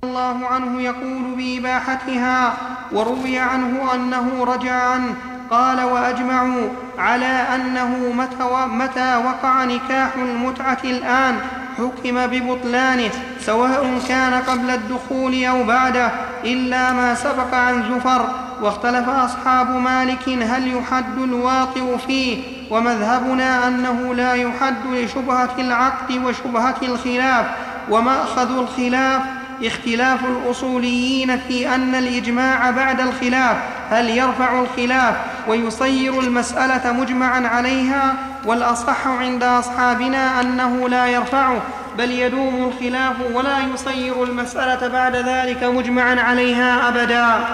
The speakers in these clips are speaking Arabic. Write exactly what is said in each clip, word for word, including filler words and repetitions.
الله عنه يقول بإباحتها، وروي عنه أنه رجع عنه. قال: وأجمعوا على أنه متى وقع نكاح المتعة الآن حكم ببطلانه، سواء كان قبل الدخول أو بعده، إلا ما سبق عن زفر. واختلف أصحاب مالك هل يحد الواطئ فيه، ومذهبنا أنه لا يحد لشبهة العقد وشبهة الخلاف. ومأخذ الخلاف اختلاف الأصوليين في أن الإجماع بعد الخلاف هل يرفع الخلاف ويصير المسألة مجمعا عليها، والأصح عند أصحابنا أنه لا يرفعه بل يدوم الخلاف ولا يصير المسألة بعد ذلك مجمعا عليها أبدا.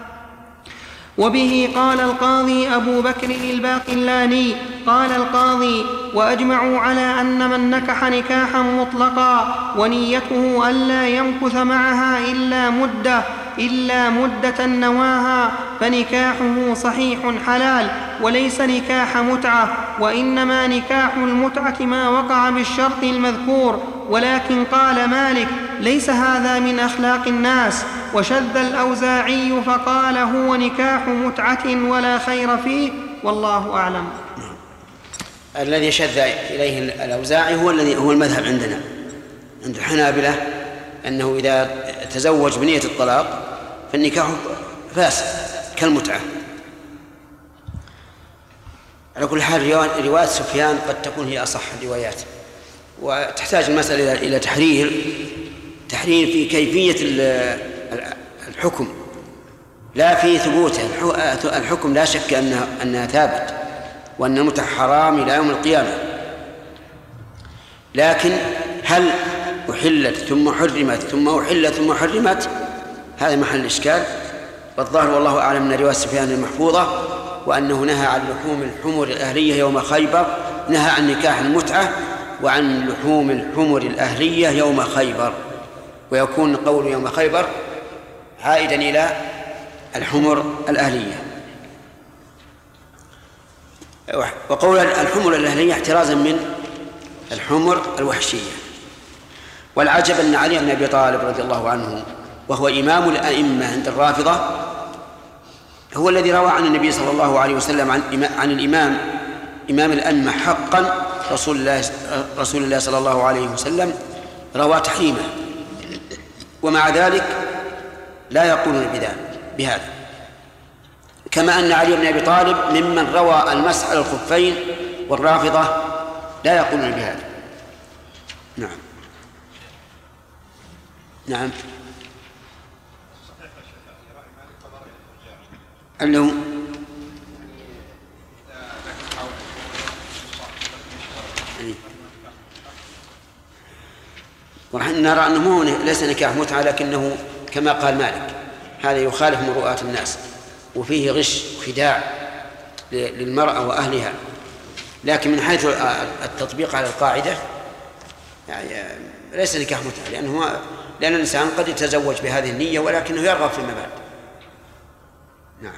وبه قال القاضي أبو بكر الباقلاني. قال القاضي: وأجمعوا على أن من نكح نكاحا مطلقا ونيته ألا يمكث معها إلا مدة إلا مدة نواها فنكاحه صحيح حلال، وليس نكاح متعة، وإنما نكاح المتعة ما وقع بالشرط المذكور. ولكن قال مالك: ليس هذا من أخلاق الناس. وشذ الأوزاعي فقال: هو نكاح متعة ولا خير فيه، والله أعلم. الذي شذ إليه الأوزاعي هو الذي هو المذهب عندنا عند الحنابلة، أنه إذا تزوج بنية الطلاق فالنكاح فاسد كالمتعة. على كل حال رواية سفيان قد تكون هي أصح الروايات، وتحتاج المسألة إلى تحرير تحرير في كيفية الحكم لا في ثبوته. الحكم لا شك أنها, أنها ثابت وأن المتعة حرام إلى يوم القيامة، لكن هل أحلت ثم حرمت ثم أحلت ثم حرمت؟ هذا محل إشكال. والظاهر والله أعلم من رواية سفيان المحفوظة، وأنه نهى عن لحوم الحمر الأهلية يوم خيبر، نهى عن نكاح المتعة وعن لحوم الحمر الأهلية يوم خيبر، ويكون قول يوم خيبر عائدا إلى الحمر الأهلية. وقول الحمر الأهلية احترازا من الحمر الوحشية. والعجب أن علي بن أبي طالب رضي الله عنه وهو إمام الأئمة عند الرافضة هو الذي روى عن النبي صلى الله عليه وسلم عن, عن الإمام إمام الأئمة حقا رسول الله, رسول الله صلى الله عليه وسلم روى تحريمه، ومع ذلك لا يقولون بهذا. كما أن علي بن أبي طالب ممن روى المسح على الخفين، والرافضة لا يقولون بهذا. نعم نعم أنه ونحن نرى أنه ليس نكاح متعة، لكنه كما قال مالك هذا يخالف مروءات الناس وفيه غش وخداع للمرأة وأهلها. لكن من حيث التطبيق على القاعدة يعني ليس نكاح متعة، لأنه لأن الإنسان قد يتزوج بهذه النية ولكنه يرغب فيما بعد. نعم.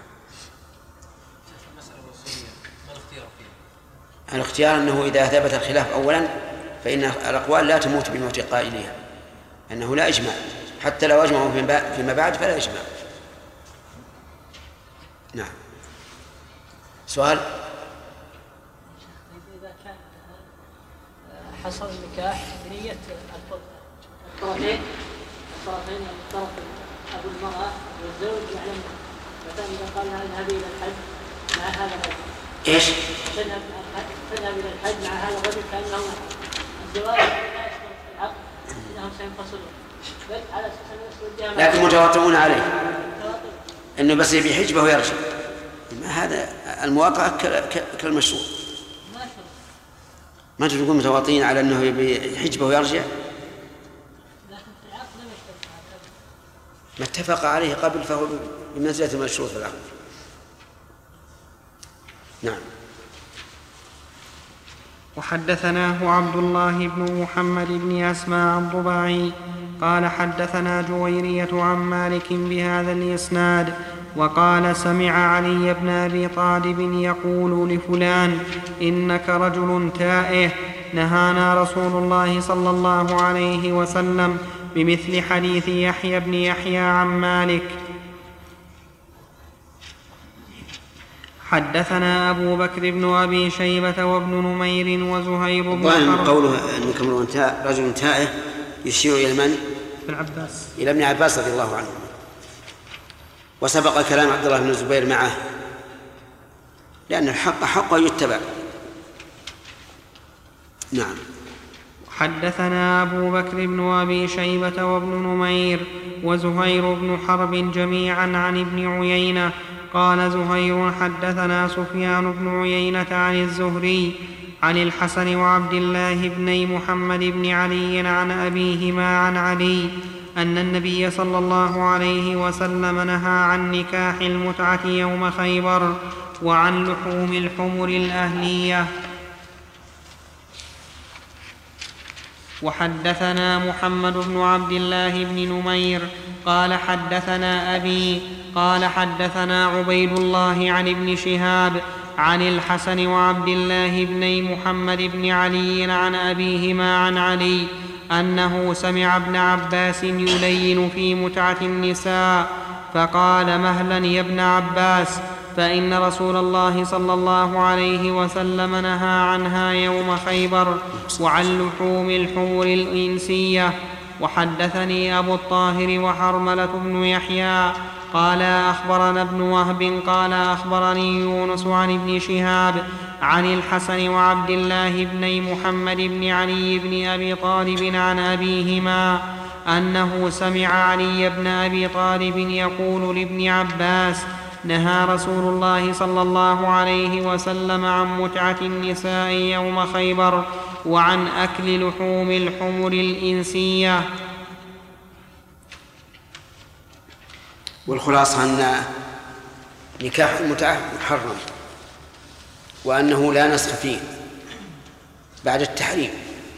الاختيار أنه إذا ثبت الخلاف أولا فإن الأقوال لا تموت بموت قائلها، أنه لا إجماع، حتى لو أجمعوا فيما بعد فلا إجماع. نعم. سؤال؟ إذا كان حصل النكاح بنية الطرفين الطرفين الطرف أبو المرأة والزوج يعلم، مثلا إذا قال لها اذهبي إلى الحج مع هذا الرجل، إيش؟ تذهب تذهب إلى الحج مع هذا الرجل كأنه الزواج لا يشترط في العقد إنهم سينفصلون، بل على أساس أن يسودها، لكن متواطئون عليه إنه بس يبي حجبه ويرجع. هذا المواطأة كالمشروع. ما تقول متواطئين على أنه يبي حجبه ويرجع، ما اتفق عليه قبل فهو بمنزلة المشروع في العقد. نعم. وحدثناه عبد الله بن محمد بن أسماء الضباعي قال حدثنا جويرية عن مالك بهذا الإسناد وقال سمع علي بن أبي طالب يقول لفلان إنك رجل تائه، نهانا رسول الله صلى الله عليه وسلم بمثل حديث يحيى بن يحيى عن مالك. حدثنا أبو بكر بن أبي شيبة وابن نمير وزهير بن حرب. قوله أن رجل تائه يشير إلى من؟ ابن عباس، إلى ابن عباس رضي الله عنه. وسبق كلام عبد الله بن الزبير معه، لأن الحق حق يتبع. نعم. حدثنا أبو بكر بن أبي شيبة وابن نمير وزهير بن حرب جميعا عن ابن عيينة قال زهير حدثنا سفيان بن عيينة عن الزهري عن الحسن وعبد الله بن محمد بن علي عن أبيهما عن علي أن النبي صلى الله عليه وسلم نهى عن نكاح المتعة يوم خيبر وعن لحوم الحمر الأهلية. وحدثنا محمد بن عبد الله بن نمير قال حدثنا أبي قال حدثنا عبيد الله عن ابن شهاب عن الحسن وعبد الله بن محمد بن علي عن أبيهما عن علي أنه سمع ابن عباس يلين في متعة النساء فقال مهلا يا ابن عباس فإن رسول الله صلى الله عليه وسلم نهى عنها يوم خيبر وعن لحوم الحمر الإنسية. وحدثني أبو الطاهر وحرملة بن يحيى قال أخبرنا ابن وهب قال أخبرني يونس عن ابن شهاب عن الحسن وعبد الله بن محمد بن علي بن أبي طالب عن أبيهما أنه سمع علي بن أبي طالب يقول لابن عباس نهى رسول الله صلى الله عليه وسلم عن متعة النساء يوم خيبر وعن أكل لحوم الحمر الإنسية. والخلاصة أن نكاح المتعة محرم وأنه لا نسخ فيه بعد التحريم،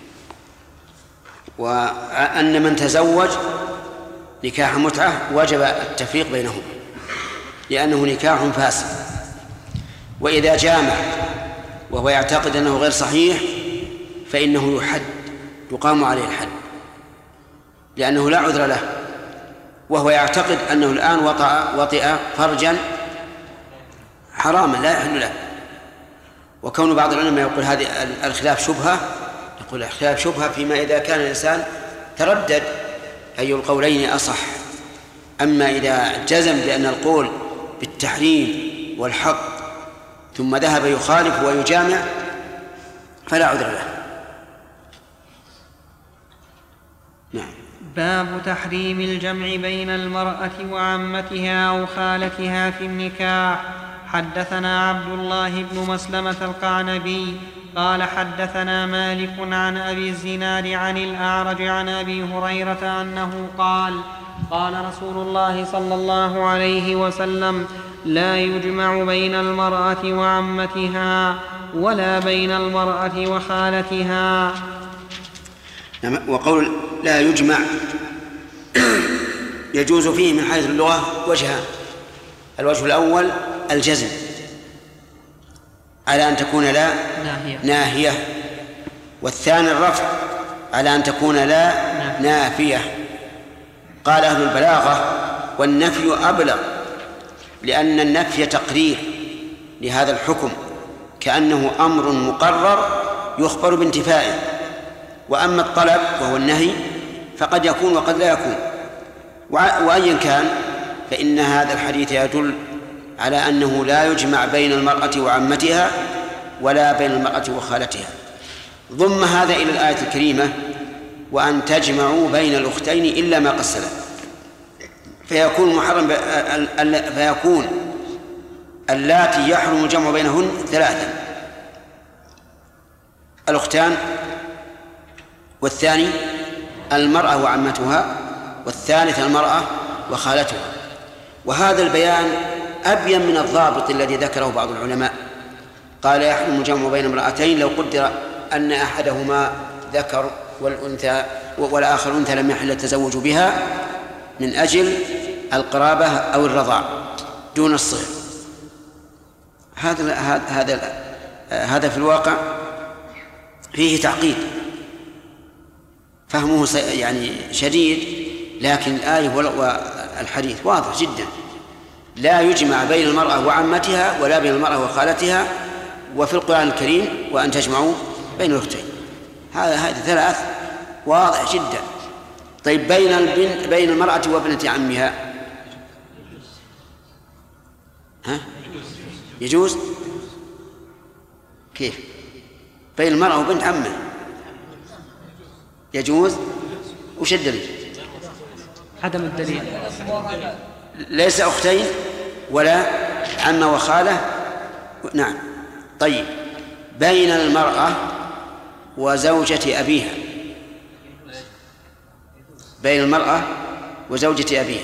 وأن من تزوج نكاح متعة وجب التفريق بينهم لأنه نكاح فاسد. وإذا جامع وهو يعتقد أنه غير صحيح فإنه يحد يقام عليه الحد لأنه لا عذر له، وهو يعتقد أنه الآن وطأ وطئ فرجا حراما لا يحل له. وكون بعض العلماء يقول هذه الخلاف شبهة، يقول الخلاف شبهة فيما إذا كان الإنسان تردد أي القولين أصح. أما إذا جزم بأن القول بالتحريم والحق ثم ذهب يخالف ويجامع فلا عذر له. نعم. باب تحريم الجمع بين المرأة وعمتها أو خالتها في النكاح. حدثنا عبد الله بن مسلمة القعنبي قال حدثنا مالك عن أبي الزناد عن الأعرج عن أبي هريرة أنه قال قال رسول الله صلى الله عليه وسلم لا يجمع بين المرأة وعمتها ولا بين المرأة وخالتها. وقول لا يجمع يجوز فيه من حيث اللغة وجهان. الوجه الأول الجزم على أن تكون لا ناهية, ناهية. والثاني الرفع على أن تكون لا نافية. قال أهل البلاغة والنفي أبلغ لأن النفي تقرير لهذا الحكم كأنه أمر مقرر يخبر بانتفائه، وأما الطلب وهو النهي فقد يكون وقد لا يكون. وأيا كان فإن هذا الحديث يدل على أنه لا يجمع بين المرأة وعمتها ولا بين المرأة وخالتها. ضم هذا إلى الآية الكريمة وأن تجمعوا بين الأختين إلا ما قد سلف، فيكون محرم ب... فيكون اللاتي يحرم الجمع بينهن ثلاثا: الأختان، والثاني المرأة وعمتها، والثالث المرأة وخالتها. وهذا البيان أبين من الضابط الذي ذكره بعض العلماء، قال يحرم الجمع بين امرأتين لو قدر أن أحدهما ذكر والأنثى والآخر أنثى لم يحل التزوج بها من أجل القرابة أو الرضاع دون الصهر. هذا هذا هذا في الواقع فيه تعقيد، فهمه يعني شديد، لكن الآية والحديث واضح جدا، لا يجمع بين المرأة وعمتها ولا بين المرأة وخالتها، وفي القرآن الكريم وأن تجمعوا بين الأختين. هذا هذه ثلاث واضح جدا. طيب بين البن بين المرأة وابنة عمها ها يجوز؟ كيف؟ بين المرأة وبنت عمها يجوز؟ وش الدليل؟ عدم الدليل. ليس أختين ولا عمة وخالة. نعم. طيب بين المرأة وزوجة أبيها، بين المرأة وزوجة أبيها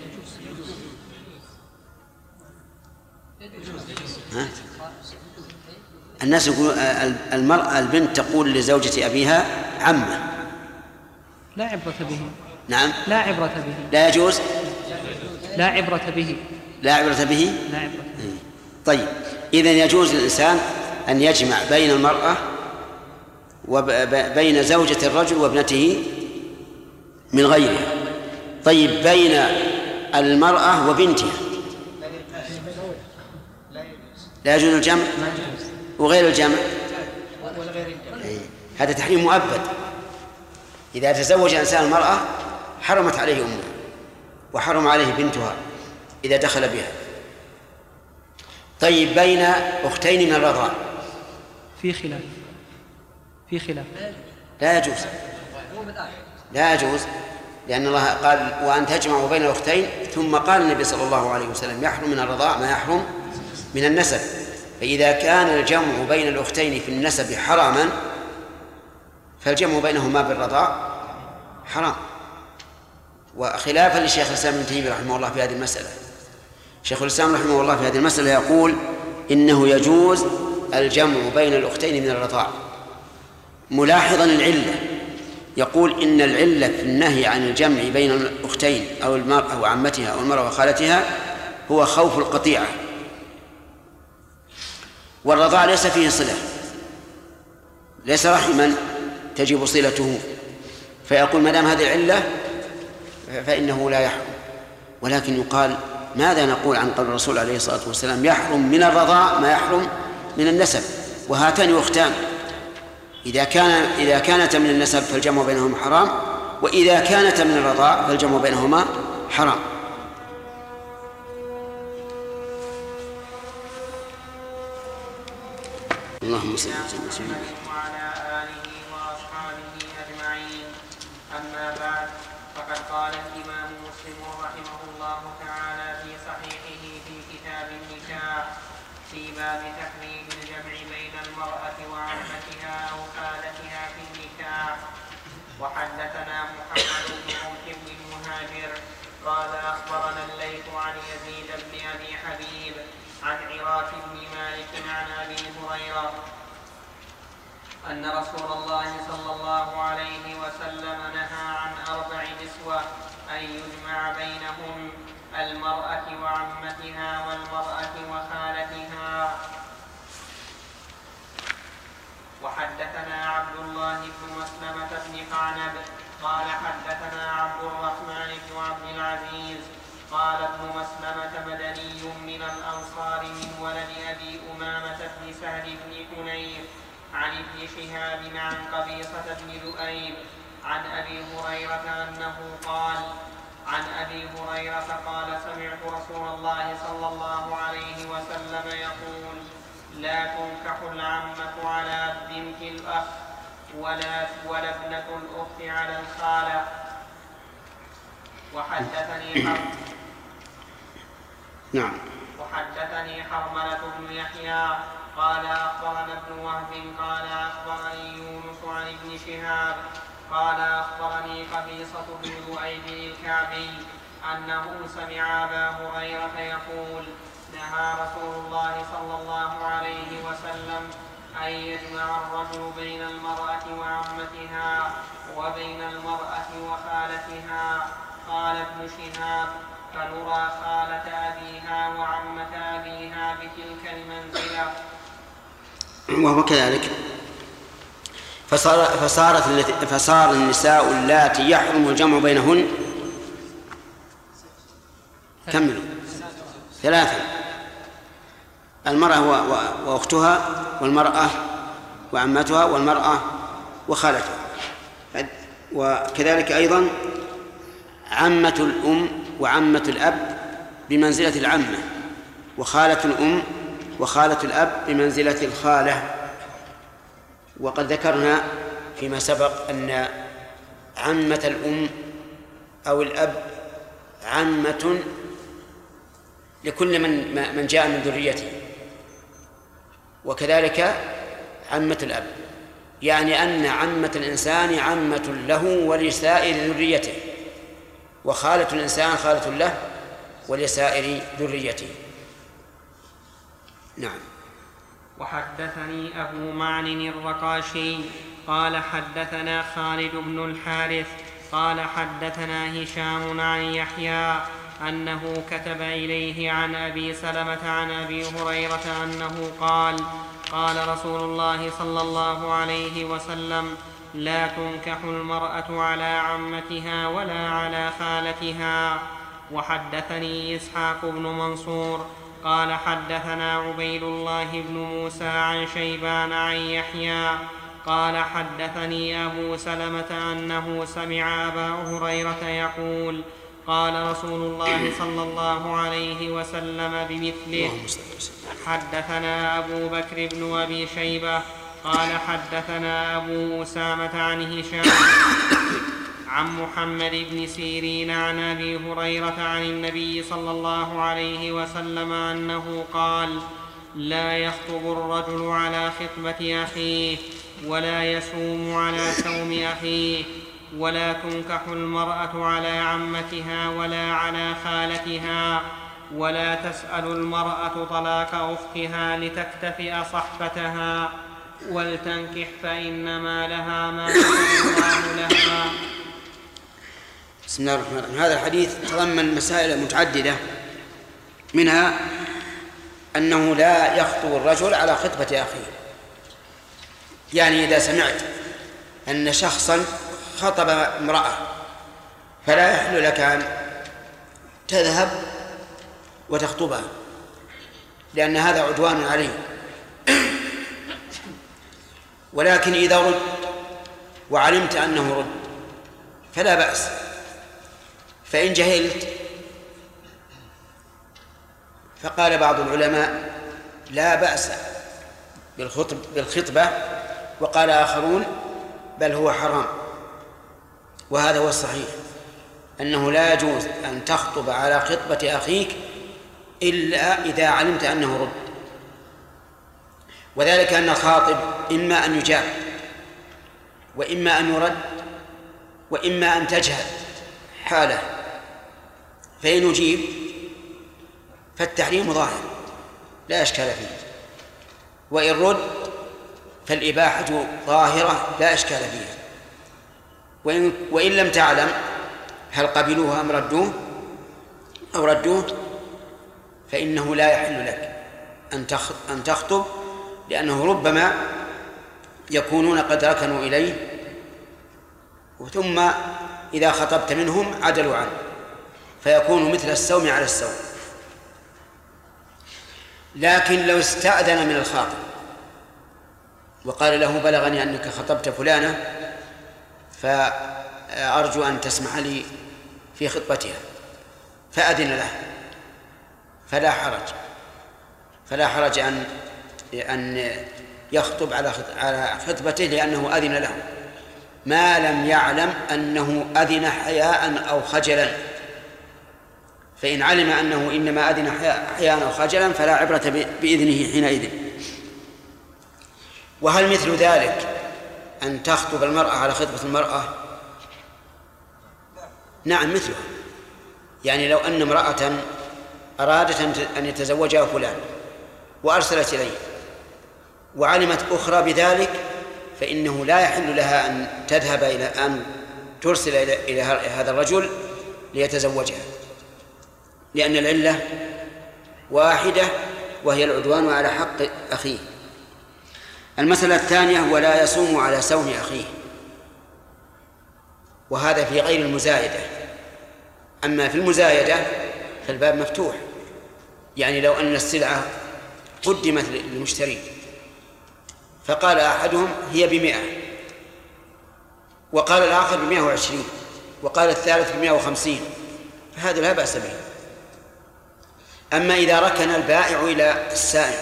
ها؟ الناس يقول المرأة البنت تقول لزوجة أبيها عمة، لا عبرة به. نعم لا عبرة به. لا يجوز. لا عبرة به. لا عبرة به. لا عبرة به. طيب إذن يجوز للإنسان أن يجمع بين المرأة وبين زوجة الرجل وابنته من غيرها. طيب بين المرأة وبنتها لا يجوز الجمع، وغير الجمع هذا تحريم مؤبد. إذا تزوج إنسان المرأة حرمت عليه أمه وحرم عليه بنتها إذا دخل بها. طيب بين أختين من الرضاع في خلاف في خلاف لا يجوز. لا يجوز لأن الله قال وأن تجمعوا بين الأختين، ثم قال النبي صلى الله عليه وسلم يحرم من الرضاع ما يحرم من النسب. فإذا كان الجمع بين الأختين في النسب حراما فالجمع بينهما بالرضاع حرام، وخلافا للشيخ الإسلام ابن تيمية رحمه الله في هذه المسألة. شيخ الإسلام رحمه الله في هذه المسألة يقول إنه يجوز الجمع بين الأختين من الرضاع، ملاحظا العلة. يقول إن العلة في النهي عن الجمع بين الأختين أو المرأة وعمتها أو المرأة وخالتها هو خوف القطيعة، والرضاع ليس فيه صلة، ليس رحما تجب صلته، فيقول ما دام هذه العلة فإنه لا يحرم. ولكن يقال ماذا نقول عن قول الرسول عليه الصلاة والسلام يحرم من الرضاع ما يحرم من النسب، وهاتان أختان إذا كان إذا كانت من النسب فالجمع بينهما حرام، وإذا كانت من الرضاع فالجمع بينهما حرام. اللهم صل وسلم وعلى آله وأصحابه أجمعين. أما بعد، فقد قال الإمام مسلم رحمه الله تعالى في صحيحه في كتاب النكاح في باب تحريم الجمع بين المرأة وعمتها أو خالتها في النكاح. وحدثنا محمد بن عمرو بن المهاجر قال أخبرنا الليث عن يزيد بن أبي حبيب عن عراك بن مالك عن أبي هريرة أن رسول الله صلى الله عليه وسلم نهى عن أربع نسوة أن يجمع بينهم المرأة وعمتها والمرأة وخالتها. وحدثنا عبد الله بن مسلمة بن قعنب قال حدثنا عبد الرحمن بن عبد العزيز قال ابن مسلمة مدني من الأنصار من ولد أبي أمامة بن سهل بن حنيف عن ابن شهاب عن قبيصة بن لؤيب عن أبي هريرة أنه قال عن أبي هريرة قال سمعت رسول الله صلى الله عليه وسلم يقول لا تنكح العمة على بنت الأخ ولا ولا ابنة الأخت على الخالة. وحدثني حرب نعم وحدثني حرملة بن يحيى قال أخبرنا ابن وهب قال أخبرني يونس عن ابن شهاب قال أخبرني قبيصة بن لؤيب الكعبي أنه سمع أبا هريرة يقول نهى رسول الله صلى الله عليه وسلم أن يجمع الرجل بين المرأة وعمتها وبين المرأة وخالتها. قال ابن شهاب فنرى خالة أبيها وعمة أبيها بتلك المنزلة. وهو كذلك. فصار فصارت فصار النساء اللاتي يحرم الجمع بينهن كملوا ثلاثة: المرأة وأختها، والمرأة وعمتها، والمرأة وخالتها. وكذلك أيضا عمة الأم وعمة الأب بمنزلة العمة، وخالة الأم وخالة الأب بمنزلة الخالة. وقد ذكرنا فيما سبق أن عمة الأم أو الأب عمة لكل من من جاء من ذريته، وكذلك عمة الأب، يعني أن عمة الإنسان عمة له ولسائر ذريته، وخالة الإنسان خالة له ولسائر ذريته. نعم. وحدثني أبو معن الرقاشي قال حدثنا خالد بن الحارث قال حدثنا هشام عن يحيى أنه كتب إليه عن أبي سلمة عن أبي هريرة أنه قال: قال رسول الله صلى الله عليه وسلم: لا تنكح المرأة على عمتها ولا على خالتها. وحدثني إسحاق بن منصور قال حدثنا عبيد الله بن موسى عن شيبان عن يحيى قال حدثني أبو سلمة أنه سمع أبا هريرة يقول: قال رسول الله صلى الله عليه وسلم بمثله. حدثنا أبو بكر بن أبي شيبة قال حدثنا أبو أسامة عن هشام عن محمد بن سيرين عن أبي هريرة عن النبي صلى الله عليه وسلم أنه قال: لا يخطب الرجل على خطبة أخيه ولا يصوم على صوم أخيه، ولا تنكح المرأة على عمتها ولا على خالتها، ولا تسأل المرأة طلاق أختها لتكتفئ صحبتها، ولتنكح فإنما لها ما كتب الله لها. بسم الله الرحمن الرحيم. هذا الحديث تضمن مسائل متعددة، منها أنه لا يخطب الرجل على خطبة أخيه، يعني إذا سمعت أن شخصا خطب امرأة فلا يحل لك أن تذهب وتخطبها، لأن هذا عدوان عليه. ولكن إذا رد وعلمت أنه رد فلا بأس. فإن جهلت فقال بعض العلماء: لا بأس بالخطب بالخطبة، وقال آخرون: بل هو حرام. وهذا هو الصحيح، أنه لا يجوز أن تخطب على خطبة أخيك إلا إذا علمت أنه رد، وذلك أن الخاطب إما أن يجاب وإما أن يرد وإما أن تجهل حاله، فإن يجيب فالتحريم ظاهر لا إشكال فيه، وإن رد فالإباحة ظاهرة لا إشكال فيها. وإن, وإن لم تعلم هل قبلوه أم ردوه أو ردوه فإنه لا يحل لك أن تخطب، لأنه ربما يكونون قد ركنوا إليه، ثم إذا خطبت منهم عدلوا عنه، فيكون مثل السوم على السوم. لكن لو استأذن من الخاطب وقال له: بلغني أنك خطبت فلانة فأرجو أن تسمح لي في خطبتها، فأذن له، فلا حرج فلا حرج أن أن يخطب على خطبته، لأنه أذن له، ما لم يعلم أنه أذن حياء أو خجلا. فإن علم أنه إنما أذن حياء أو خجلا فلا عبرة بإذنه حينئذ. وهل مثل ذلك أن تخطب المرأة على خطبة المرأة؟ نعم مثلها. يعني لو أن امرأة أرادت أن يتزوجها فلان وأرسلت إليه وعلمت أخرى بذلك، فإنه لا يحل لها أن تذهب إلى أن ترسل إلى هذا الرجل ليتزوجها، لأن العلة واحدة وهي العدوان على حق أخيه. المسألة الثانية: ولا يصوم على سوم أخيه، وهذا في غير المزايدة. أما في المزايدة فالباب مفتوح، يعني لو أن السلعة قدمت للمشتري فقال أحدهم هي بمئة وقال الآخر بمئة وعشرين وقال الثالث بمئة وخمسين، فهذا لا بأس به. أما إذا ركن البائع إلى السائل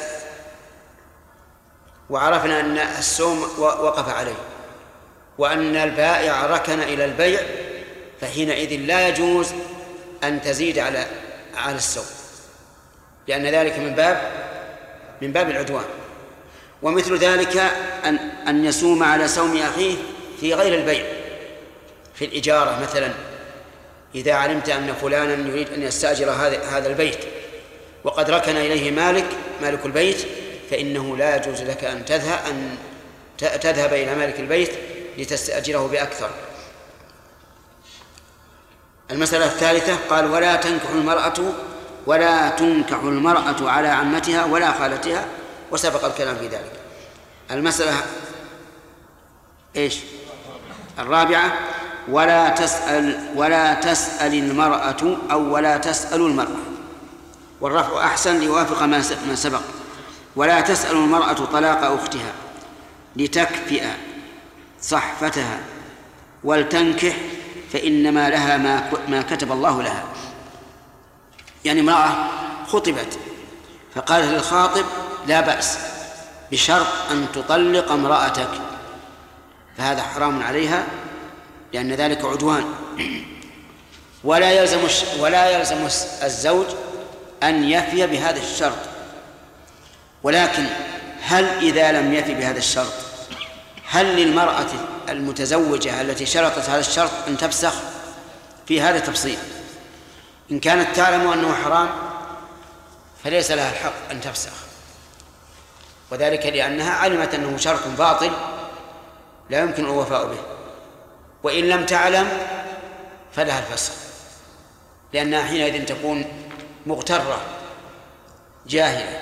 وعرفنا أن السوم وقف عليه وأن البائع ركن إلى البيع، فحينئذ لا يجوز أن تزيد على على السوم، لأن ذلك من باب من باب العدوان. ومثل ذلك أن أن يصوم على سوم أخيه في غير البيع، في الإجارة مثلا، إذا علمت أن فلانا يريد أن يستأجر هذا البيت وقد ركن إليه مالك مالك البيت، فإنه لا يجوز لك أن تذهب أن تذهب إلى مالك البيت لتستأجره بأكثر. المسألة الثالثة قال: ولا تنكح المرأة ولا تنكح المرأة على عمتها ولا خالتها، وسبق الكلام في ذلك. المسألة إيش؟ الرابعة: ولا تسأل ولا تسأل المرأة أو ولا تسأل المرأة، والرفع أحسن ليوافق ما سبق. ولا تسأل المرأة طلاق أختها لتكفئ صحفتها ولتنكح، فإنما لها ما ما كتب الله لها. يعني امرأة خطبت فقالت للخاطب: لا بأس بشرط أن تطلق امرأتك، فهذا حرام عليها لأن ذلك عدوان. ولا يلزم ولا يلزم الزوج أن يفي بهذا الشرط، ولكن هل إذا لم يفي بهذا الشرط هل للمرأة المتزوجة التي شرطت هذا الشرط أن تفسخ؟ في هذا تفصيل. إن كانت تعلم أنه حرام فليس لها الحق أن تفسخ، وذلك لأنها علمت أنه شرط باطل لا يمكن الوفاء به. وإن لم تعلم فلها الفسخ، لأنها حينئذ تكون مغترة جاهلة.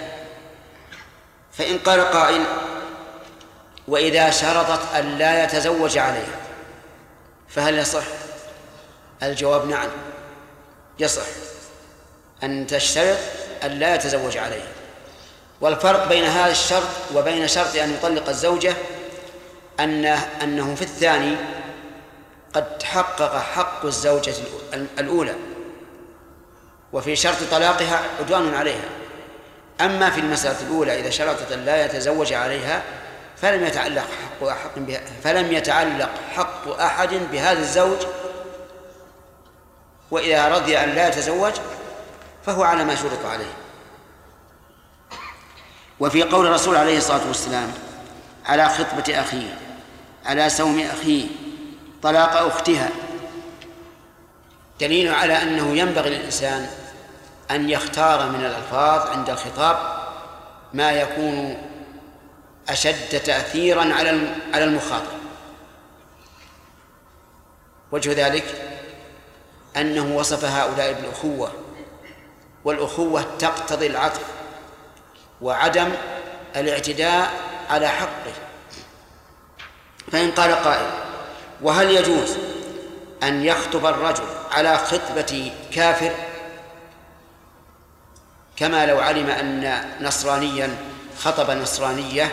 فإن قال قائل: وإذا شرطت أن لا يتزوج عليها فهل يصح؟ الجواب: نعم يصح أن تشترط أن لا يتزوج عليها. والفرق بين هذا الشرط وبين شرط أن يطلق الزوجة أنه, أنه في الثاني قد تحقق حق الزوجة الأولى، وفي شرط طلاقها عدوان عليها. أما في المسألة الأولى إذا شرطت أن لا يتزوج عليها فلم يتعلق حق أحد بها فلم يتعلق حق أحد بهذا الزوج، وإذا رضي أن لا يتزوج فهو على ما شرط عليه. وفي قول الرسول عليه الصلاة والسلام: على خطبة أخيه، على سوم أخيه، طلاق أختها، دليل على أنه ينبغي للإنسان أن يختار من الألفاظ عند الخطاب ما يكون أشد تأثيرا على المخاطب. وجه ذلك أنه وصف هؤلاء بالأخوة، والأخوة تقتضي العطف وعدم الاعتداء على حقه. فإن قال قائل: وهل يجوز أن يخطب الرجل على خطبة كافر، كما لو علم أن نصرانيا خطب نصرانية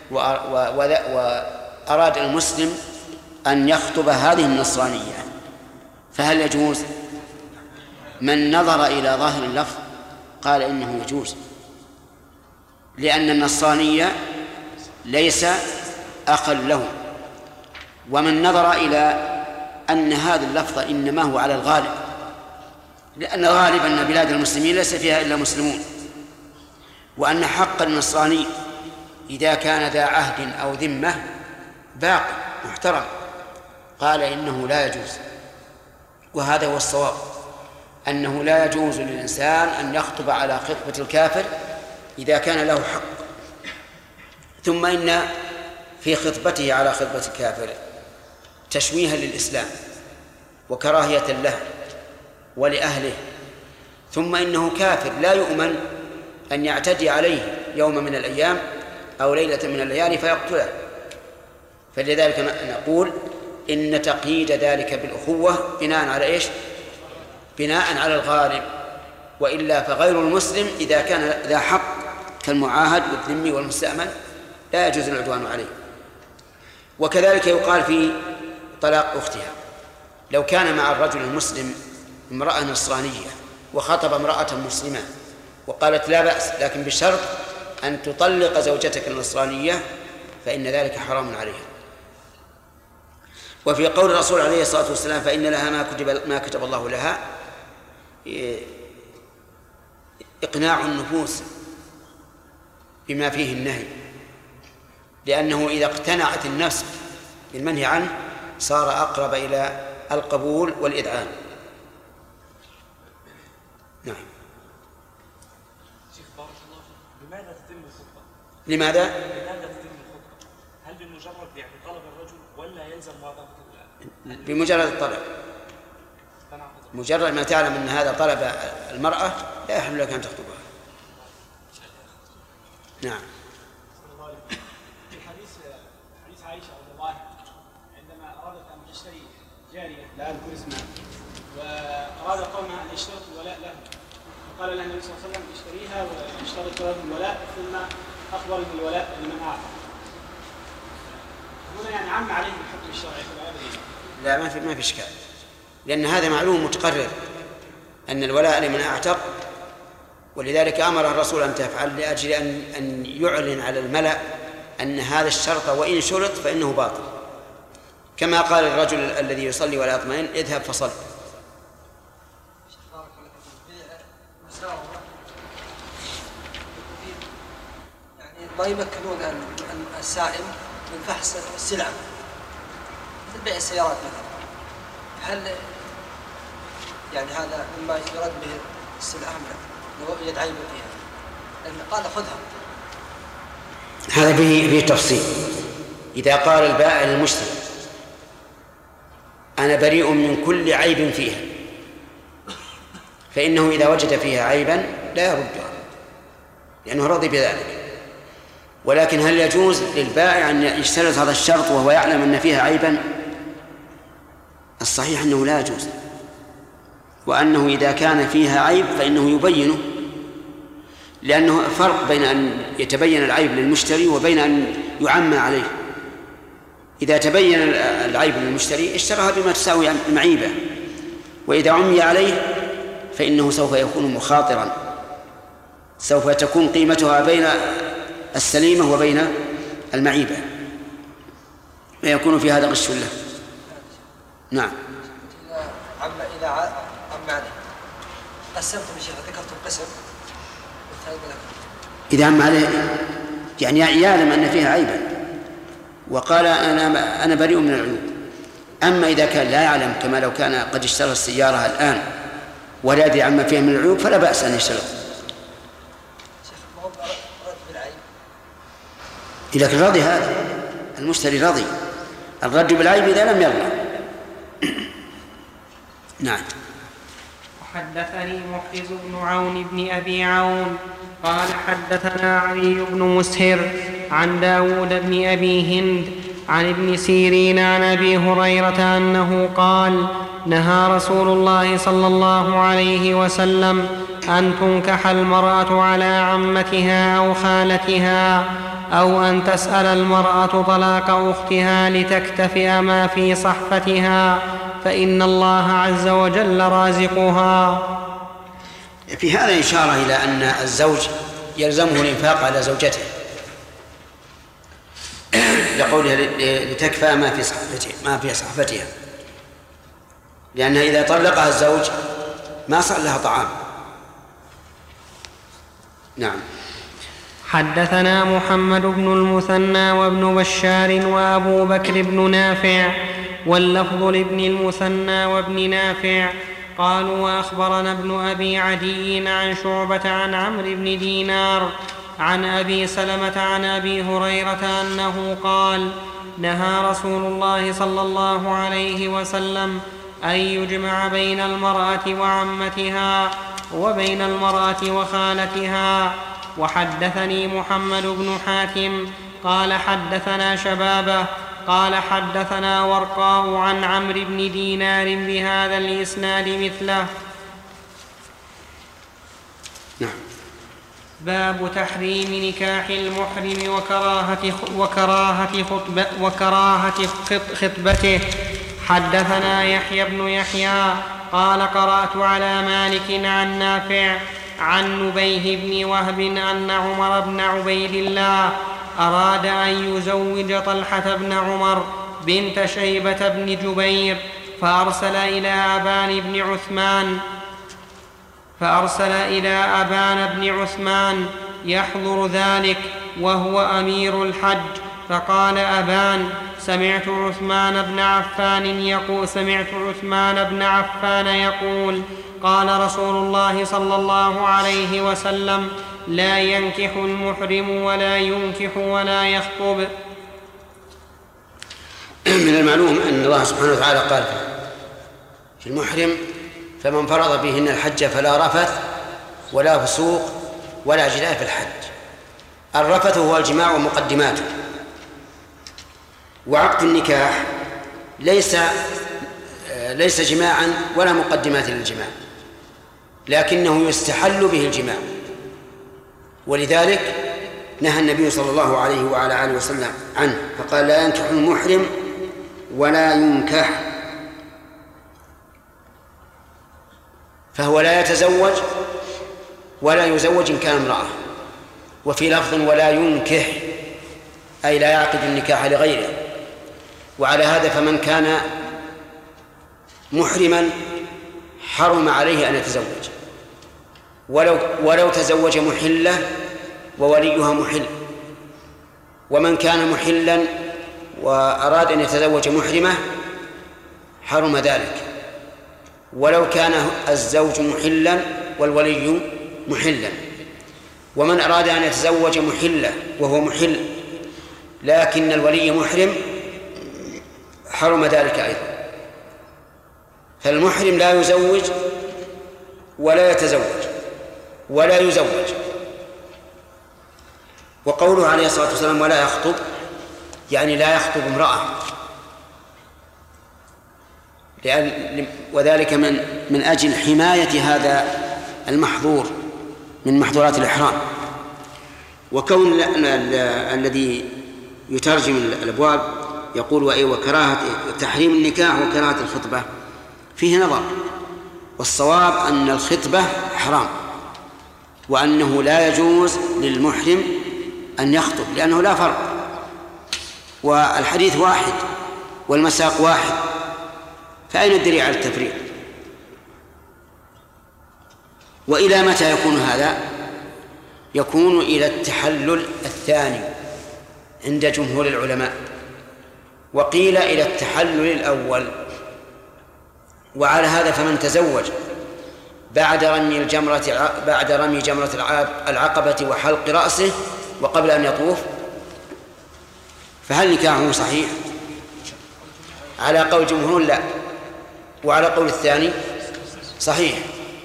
وأراد المسلم أن يخطب هذه النصرانية، فهل يجوز؟ من نظر إلى ظاهر اللفظ قال إنه يجوز، لأن النصرانية ليس أخا له. ومن نظر إلى أن هذا اللفظ إنما هو على الغالب، لأن غالب أن بلاد المسلمين ليس فيها إلا مسلمون، وأن حق النصراني إذا كان ذا عهد أو ذمة باق محترم، قال إنه لا يجوز. وهذا هو الصواب، أنه لا يجوز للإنسان أن يخطب على خطبة الكافر إذا كان له حق. ثم إن في خطبته على خطبة الكافر تشويها للإسلام وكراهية له ولأهله، ثم إنه كافر لا يؤمن أن يعتدي عليه يوم من الأيام أو ليلة من الليالي فيقتله. فلذلك نقول إن تقييد ذلك بالأخوة بناء على إيش؟ بناء على الغالب، وإلا فغير المسلم إذا كان ذا حق كالمعاهد والذمي والمستأمن لا يجوز العدوان عليه. وكذلك يقال في طلاق أختها، لو كان مع الرجل المسلم امرأة نصرانية وخطب امرأة مسلمة وقالت لا بأس لكن بشرط أن تطلق زوجتك النصرانية فإن ذلك حرام عليها. وفي قول الرسول عليه الصلاة والسلام فإن لها ما كتب, ما كتب الله لها إقناع النفوس بما فيه النهي، لأنه إذا اقتنعت النفس بالمنهي عنه صار أقرب إلى القبول والإذعان. نعم. شيخ بارك الله فيك، لماذا تتم الخطبة؟ لماذا؟ لماذا تتم الخطبة؟ هل بمجرد يعني طلب الرجل ولا يلزم موافقة الأهل؟ بمجرد الطلب، مجرد ما تعلم أن هذا طلب المرأة لا يحل لك أن تخطبها. نعم. في حديث حديث عائشة رضي الله عنها عندما أرادت أن تشتري جارية لا أذكر اسمها وأراد قومها أن يشترطوا الولاء لها، فقال لها النبي صلى الله عليه وسلم اشتريها واشترط له الولاء ثم أخبر بالولاء لمن أعطى. هنا يعني عم عليه الحكم الشرعي لا ما في ما في إشكال، لأن هذا معلوم متقرر أن الولاء لمن أعتق، ولذلك أمر الرسول أن تفعل لأجل أن أن يعلن على الملأ أن هذا الشرط وإن شرط فإنه باطل، كما قال الرجل الذي يصلي ولا يطمئن اذهب فصل. يعني ما يمكنون أن السائم من فحص السلعة مثل بيع السيارات مثلا، هل يعني هذا مما يرد به السلعة أم لا؟ لو يوجد عيب فيها لأن قال خذها. هذا به به تفصيل. إذا قال البائع للمشتري أنا بريء من كل عيب فيها فإنه إذا وجد فيها عيبا لا يردها لأنه رضي بذلك. ولكن هل يجوز للبائع أن يشترط هذا الشرط وهو يعلم أن فيها عيبا؟ الصحيح أنه لا يجوز، وأنه إذا كان فيها عيب فإنه يبينه، لأنه فرق بين أن يتبين العيب للمشتري وبين أن يعمى عليه. إذا تبين العيب للمشتري اشتراها بما تساوي المعيبة، وإذا عمي عليه فإنه سوف يكون مخاطرا، سوف تكون قيمتها بين السليمة وبين المعيبة ويكون في هذا غش له. نعم. عم إذا عم عليه قسمت بشيء ذكرت القسم إذا عم عليه يعني يعلم أن فيها عيبا وقال أنا أنا بريء من العيوب. أما إذا كان لا يعلم كما لو كان قد اشترى السيارة الآن ولا يدري عما فيها من العيوب فلا بأس أن يشترط. إذا كان راضي هذا المشتري راضي، الرد بالعيب إذا لم يرضى. نعم. حدثني محرز بن عون بن أبي عون قال حدثنا علي بن مسهر عن داود بن أبي هند عن ابن سيرين عن أبي هريرة أنه قال نهى رسول الله صلى الله عليه وسلم أن تنكح المرأة على عمتها أو خالتها أو أن تسأل المرأة طلاق أختها لتكتفئ ما في صحفتها فإن الله عز وجل رازقها. في هذا إشارة إلى أن الزوج يلزمه الإنفاق على زوجته لقوله لتكفى ما في صحفتها ما في صحفتها، لأنها إذا طلقها الزوج ما صار لها طعام. نعم. حدثنا محمد بن المثنى وابن بشار وأبو بكر بن نافع واللفظ لابن المثنى وابن نافع قالوا وأخبرنا ابن أبي عدي عن شعبة عن عمرو بن دينار عن أبي سلمة عن أبي هريرة أنه قال نهى رسول الله صلى الله عليه وسلم أن يجمع بين المرأة وعمتها وبين المرأة وخالتها وحدثني محمد بن حاتم قال حدثنا شبابه قال حدثنا ورقاء عن عمرو بن دينار بهذا الإسناد مثله. نعم. باب تحريم نكاح المحرم وكراهة, وكراهة, خطبة وكراهة خطبته. حدثنا يحيى بن يحيى قال قرأت على مالك عن نافع عن نبيه بن وهب أن عمر بن عبيد الله أراد أن يزوج طلحة بن عمر بنت شيبة بن جبير فأرسل إلى أبان بن عثمان فأرسل إلى أبان بن عثمان يحضر ذلك وهو أمير الحج، فقال أبان: سمعت عثمان بن عفان يقول سمعت عثمان بن عفان يقول قال رسول الله صلى الله عليه وسلم: لا ينكح المحرم ولا ينكح ولا يخطب. من المعلوم أن الله سبحانه وتعالى قال في المحرم: فمن فرض بهن الحج فلا رفث ولا فسوق ولا جدال في الحج. الرفث هو الجماع ومقدماته، وعقد النكاح ليس ليس جماعا ولا مقدمات للجماع، لكنه يستحل به الجماع، ولذلك نهى النبي صلى الله عليه وعلى آله وسلم عنه فقال: لا ينكح المحرم ولا ينكح، فهو لا يتزوج ولا يزوج إن كان امرأة. وفي لفظ: ولا ينكح، أي لا يعقد النكاح لغيره. وعلى هذا فمن كان محرما حرم عليه أن يتزوج، ولو, ولو تزوج محلة ووليها محل. ومن كان محلا وأراد أن يتزوج محرمة حرم ذلك، ولو كان الزوج محلا والولي محلا. ومن أراد أن يتزوج محلة وهو محل لكن الولي محرم حرم ذلك أيضا. فالمحرم لا يزوج ولا يتزوج ولا يزوج. وقوله عليه الصلاة والسلام: ولا يخطب، يعني لا يخطب امرأة، لأن وذلك من من أجل حماية هذا المحظور من محظورات الإحرام. وكون الذي يترجم الأبواب يقول: وكراهة تحريم النكاح وكراهة الخطبة، فيه نظر. والصواب أن الخطبة حرام، وأنه لا يجوز للمحرم أن يخطب، لأنه لا فرق، والحديث واحد والمساق واحد، فأين الدليل على التفريق؟ وإلى متى يكون هذا؟ يكون إلى التحلل الثاني عند جمهور العلماء، وقيل إلى التحلل الأول. وعلى هذا فمن تزوج بعد رمي الجمرة بعد رمي جمرة العقبة وحلق رأسه وقبل أن يطوف، فهل نكاحه صحيح؟ على قول جمهور لا، وعلى قول الثاني صحيح.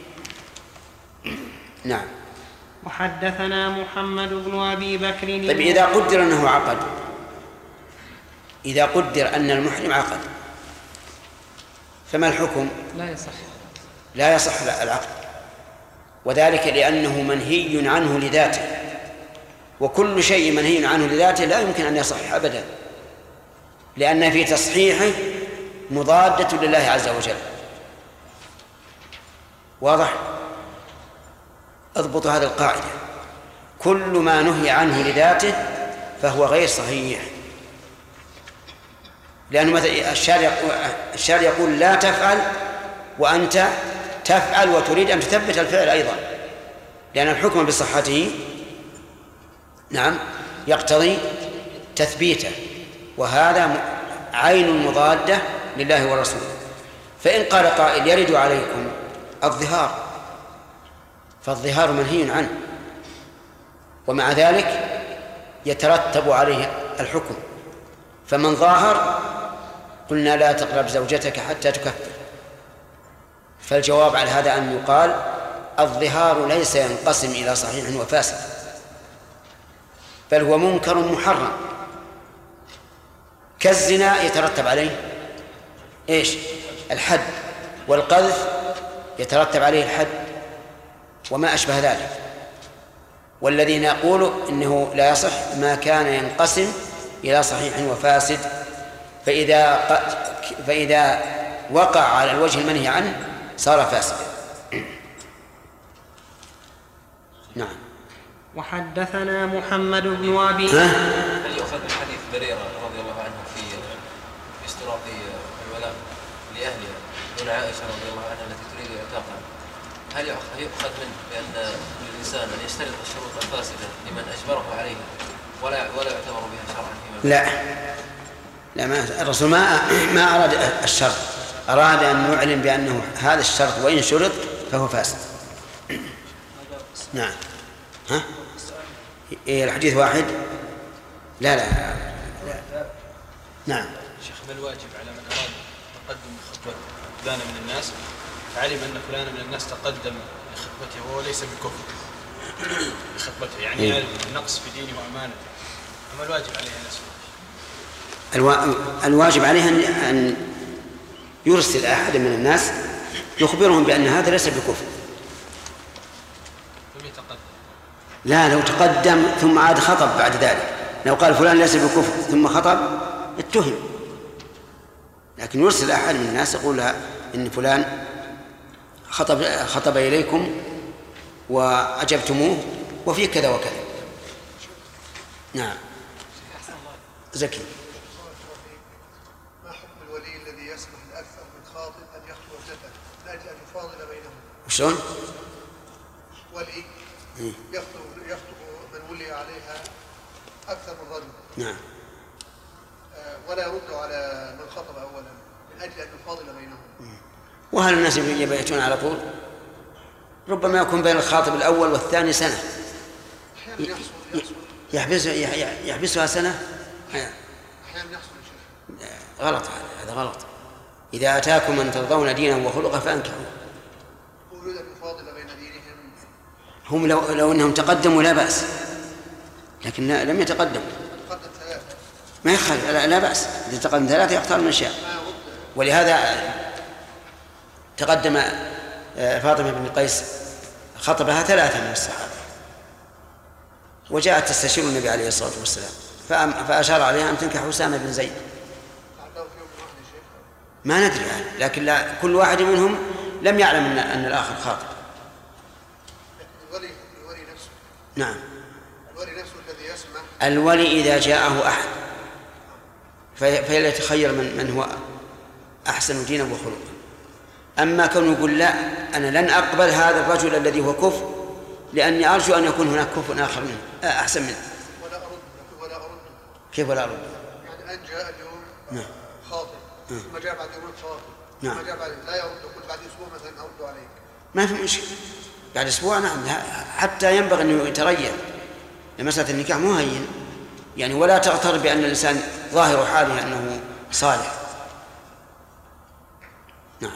نعم. وحدثنا محمد بن أبي بكر. طيب، إذا قدر أنه عقد، إذا قدر أن المحرم عقد، فما الحكم؟ لا يصح لا يصح العقد، وذلك لأنه منهي عنه لذاته، وكل شيء منهي عنه لذاته لا يمكن أن يصح أبدا، لأن في تصحيحه مضادة لله عز وجل. واضح؟ اضبطوا هذه القاعدة: كل ما نهي عنه لذاته فهو غير صحيح، لأنه مثلا الشارع يقول لا تفعل وأنت تفعل وتريد أن تثبت الفعل أيضا، لأن الحكم بصحته نعم يقتضي تثبيته، وهذا عين مضادة لله ورسوله. فإن قال قائل: يرد عليكم الظهار، فالظهار منهي عنه، ومع ذلك يترتب عليه الحكم، فمن ظاهر قلنا لا تقرب زوجتك حتى تكفر. فالجواب على هذا أن يقال: الظهار ليس ينقسم إلى صحيح وفاسد، بل هو منكر محرم. كالزنا يترتب عليه إيش؟ الحد، والقذف يترتب عليه الحد وما أشبه ذلك. والذين يقولوا إنه لا يصح ما كان ينقسم إلى صحيح وفاسد، فإذا فإذا وقع على الوجه المنهي عنه صار فاسدا. نعم. وحدثنا محمد بن أبي هل يؤخذ من حديث بريرة رضي الله عنه في اشتراط الولاء لأهلها دون عائشة رضي الله عنها التي تريد إعتاقها، هل يؤخذ منه بأن الإنسان أن يشترط الشروط الفاسدة لمن أجبره عليه ولا ولا يعتبر بها شرعا فيما لا لا ما الرسول ما ما أراد الشرط، أراد أن يعلم بأنه هذا الشرط وإن شرط فهو فاسد. نعم. ها؟ إيه الحديث واحد؟ لا لا, لا. نعم. شيخ، ما الواجب على من أراد تقدم خطبة فلان من الناس، علم أن فلان من الناس تقدم لخطبته وهو ليس بكفر لخطبته، يعني يعرف النقص في دينه وأمانته، فما الواجب عليه أن يسمع؟ الوا... الواجب عليه أن يرسل أحد من الناس يخبرهم بأن هذا ليس بكفر. لم يتقدم. لا، لو تقدم ثم عاد خطب بعد ذلك، لو قال فلان ليس بكفر ثم خطب اتهم، لكن يرسل أحد من الناس يقول لها إن فلان خطب, خطب إليكم وأجبتموه وفيه كذا وكذا. نعم. زكي. ما حكم الولي الذي يسمح لأكثر من خاطب أن يخطب ابنته من أجل أن يفاضل بينهم؟ شلون؟ ولي يخطب يخطب من ولي عليها أكثر من رجل. نعم. ولا يرد على من خطب أولا من أجل أن يفاضل بينهم. وهل الناس يبيتون على طول؟ ربما يكون بين الخاطب الأول والثاني سنة. أحيانا يحصل يحصل يحبسها يحبسها سنة. أحيانا يحصل شيء. غلط، هذا غلط. إذا أتاكم من ترضون دينه وخلقه فأنكحوا. يريد أن يفاضل بين دينهم. هم لو لو أنهم تقدموا لا بأس، لكن لم يتقدموا. تقدم ثلاثة. ما يخالف، لا, لا بأس. إذا تقدم ثلاثة يختار من شاء. ولهذا تقدم فاطمة بن قيس خطبها ثلاثة من الصحابة، وجاءت تستشير النبي عليه الصلاة والسلام فأشار عليها أن تنكح أسامة بن زيد. ما ندري يعني، لكن لا كل واحد منهم لم يعلم أن, أن الآخر خاطب. الولي الولي نفسه. نعم. الولي نفسه الذي يسمح. الولي إذا جاءه أحد فيتخير من, من هو أحسن دينا وخلقا. أما كونه يقول لا أنا لن أقبل هذا الرجل الذي هو كفر لأني أرجو أن يكون هناك كفر آخر منه أحسن منه. ولا أرد ولا أرد. كيف ولا أرد؟ يعني الآن جاء اليوم نعم. خاطب ثم جاء بعد يوم خاطب نعم. ثم جاء بعد لا يرد، يقول بعد أسبوع مثلا أرد عليك. ما في مشكلة بعد أسبوع. نعم. حتى ينبغي أن يتريث لمسألة النكاح مو هين يعني، ولا تغتر بأن الإنسان ظاهر حاله أنه صالح. نعم.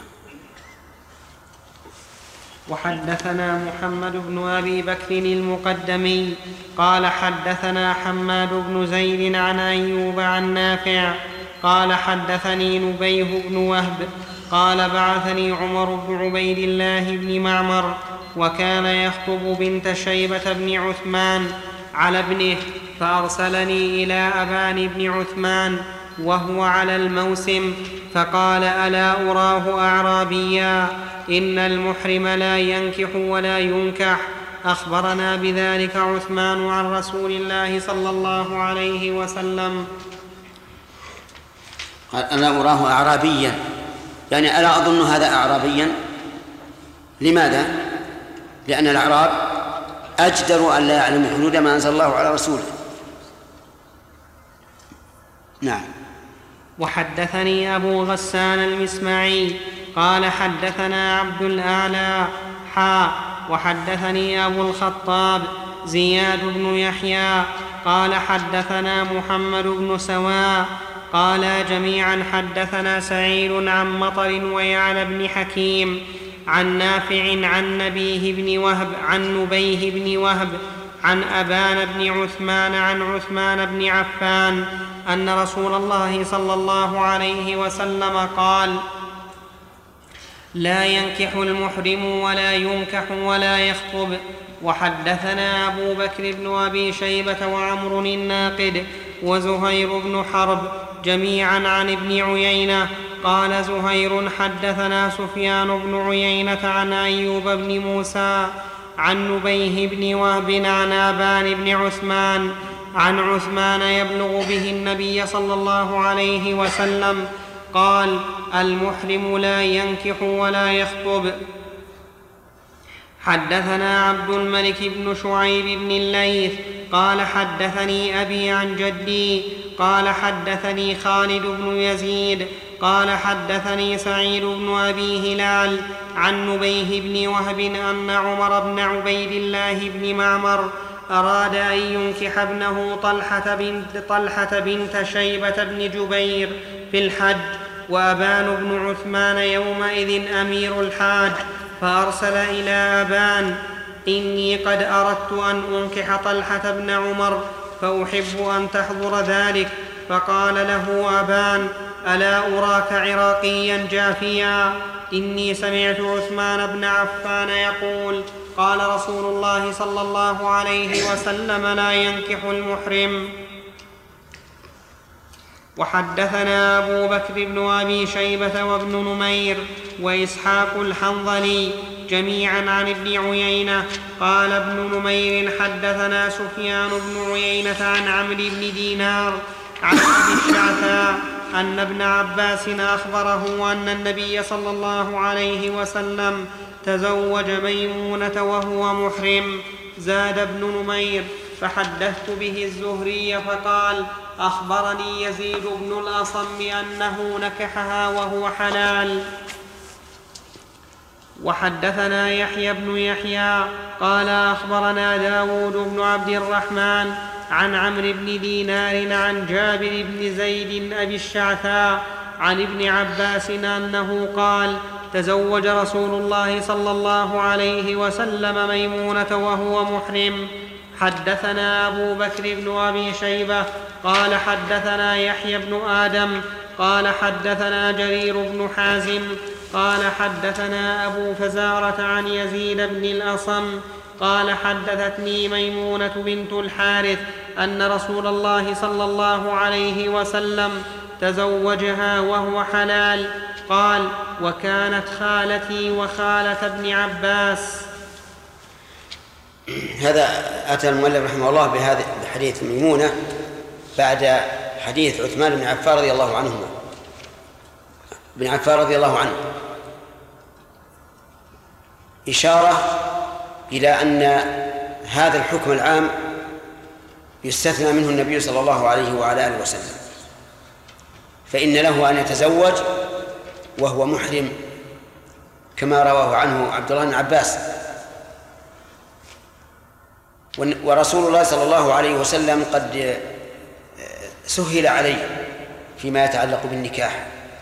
وحدثنا محمد بن أبي بكر المقدمي قال حدثنا حماد بن زيد عن أيوب عن نافع قال حدثني نبيه بن وهب قال بعثني عمر بن عبيد الله بن معمر وكان يخطب بنت شيبة بن عثمان على ابنه، فأرسلني إلى أبان بن عثمان وهو على الموسم فقال ألا أراه أعرابيا إن المحرم لا ينكح ولا ينكح. أخبرنا بذلك عثمان عن رسول الله صلى الله عليه وسلم. قال ألا أراه أعرابيا، يعني ألا أظن هذا أعرابيا. لماذا؟ لأن الأعراب أجدر أن لا يعلموا حدود ما أنزل الله على رسوله. نعم. وحدثني أبو غسان المسمعي قال حدثنا عبد الأعلى حا وحدثني أبو الخطاب زياد بن يحيى قال حدثنا محمد بن سواء قال جميعا حدثنا سعيد عن مطر ويعلى بن حكيم عن نافع عن نبيه بن وهب عن نبيه بن وهب عن أبان بن عثمان عن عثمان بن عفان أن رسول الله صلى الله عليه وسلم قال: لا ينكح المحرم ولا ينكح ولا يخطب. وحدثنا أبو بكر بن أبي شيبة وعمر الناقد وزهير بن حرب جميعا عن ابن عيينة قال زهير: حدثنا سفيان بن عيينة عن أيوب بن موسى عن نبيه بن وهب عن آبان بن عثمان عن عثمان يبلغ به النبي صلى الله عليه وسلم قال: المحرم لا ينكح ولا يخطب. حدثنا عبد الملك بن شعيب بن الليث قال: حدثني أبي عن جدي قال: حدثني خالد بن يزيد قال: حدثني سعيد بن أبي هلال عن نبيه بن وهب أن عمر بن عبيد الله بن معمر أراد أن ينكح ابنه طلحة بنت, طلحة بنت شيبة بن جبير في الحج، وأبان بن عثمان يومئذ أمير الحاج، فأرسل إلى أبان: إني قد أردت أن أنكح طلحة بن عمر فأحب أن تحضر ذلك. فقال له أبان: ألا أراك عراقيا جافيا؟ إني سمعت عثمان بن عفان يقول: قال رسول الله صلى الله عليه وسلم: لا ينكح المحرم. وحدثنا أبو بكر بن أبي شيبة وابن نمير وإسحاق الحنظلي جميعا عن ابن عيينة قال ابن نمير: حدثنا سفيان بن عيينة عن عمرو بن دينار عن أبي الشعثاء أن ابن عباس أخبره أن النبي صلى الله عليه وسلم تزوج ميمونة وهو محرم. زاد ابن نمير: فحدثت به الزهري فقال: أخبرني يزيد بن الأصم أنه نكحها وهو حلال. وحدثنا يحيى بن يحيى قال: أخبرنا داود بن عبد الرحمن عن عمرو بن دينار عن جابر بن زيد أبي الشعثاء عن ابن عباس أنه قال: تزوج رسول الله صلى الله عليه وسلم ميمونة وهو محرم. حدثنا أبو بكر بن أبي شيبة قال: حدثنا يحيى بن آدم قال: حدثنا جرير بن حازم قال: حدثنا أبو فزارة عن يزيد بن الأصم قال: حدثتني ميمونة بنت الحارث أن رسول الله صلى الله عليه وسلم تزوجها وهو حلال. قال: وكانت خالتي وخالة ابن عباس. هذا أتى المؤلف رحمه الله بهذا الحديث ميمونة بعد حديث عثمان بن عفان رضي الله عنهما بن عفان رضي الله عنه، إشارة إلى أن هذا الحكم العام يستثنى منه النبي صلى الله عليه وعلى آله وسلم، فإن له أن يتزوج وهو محرم كما رواه عنه عبد الله بن عباس. ورسول الله صلى الله عليه وسلم قد سهل عليه فيما يتعلق بالنكاح،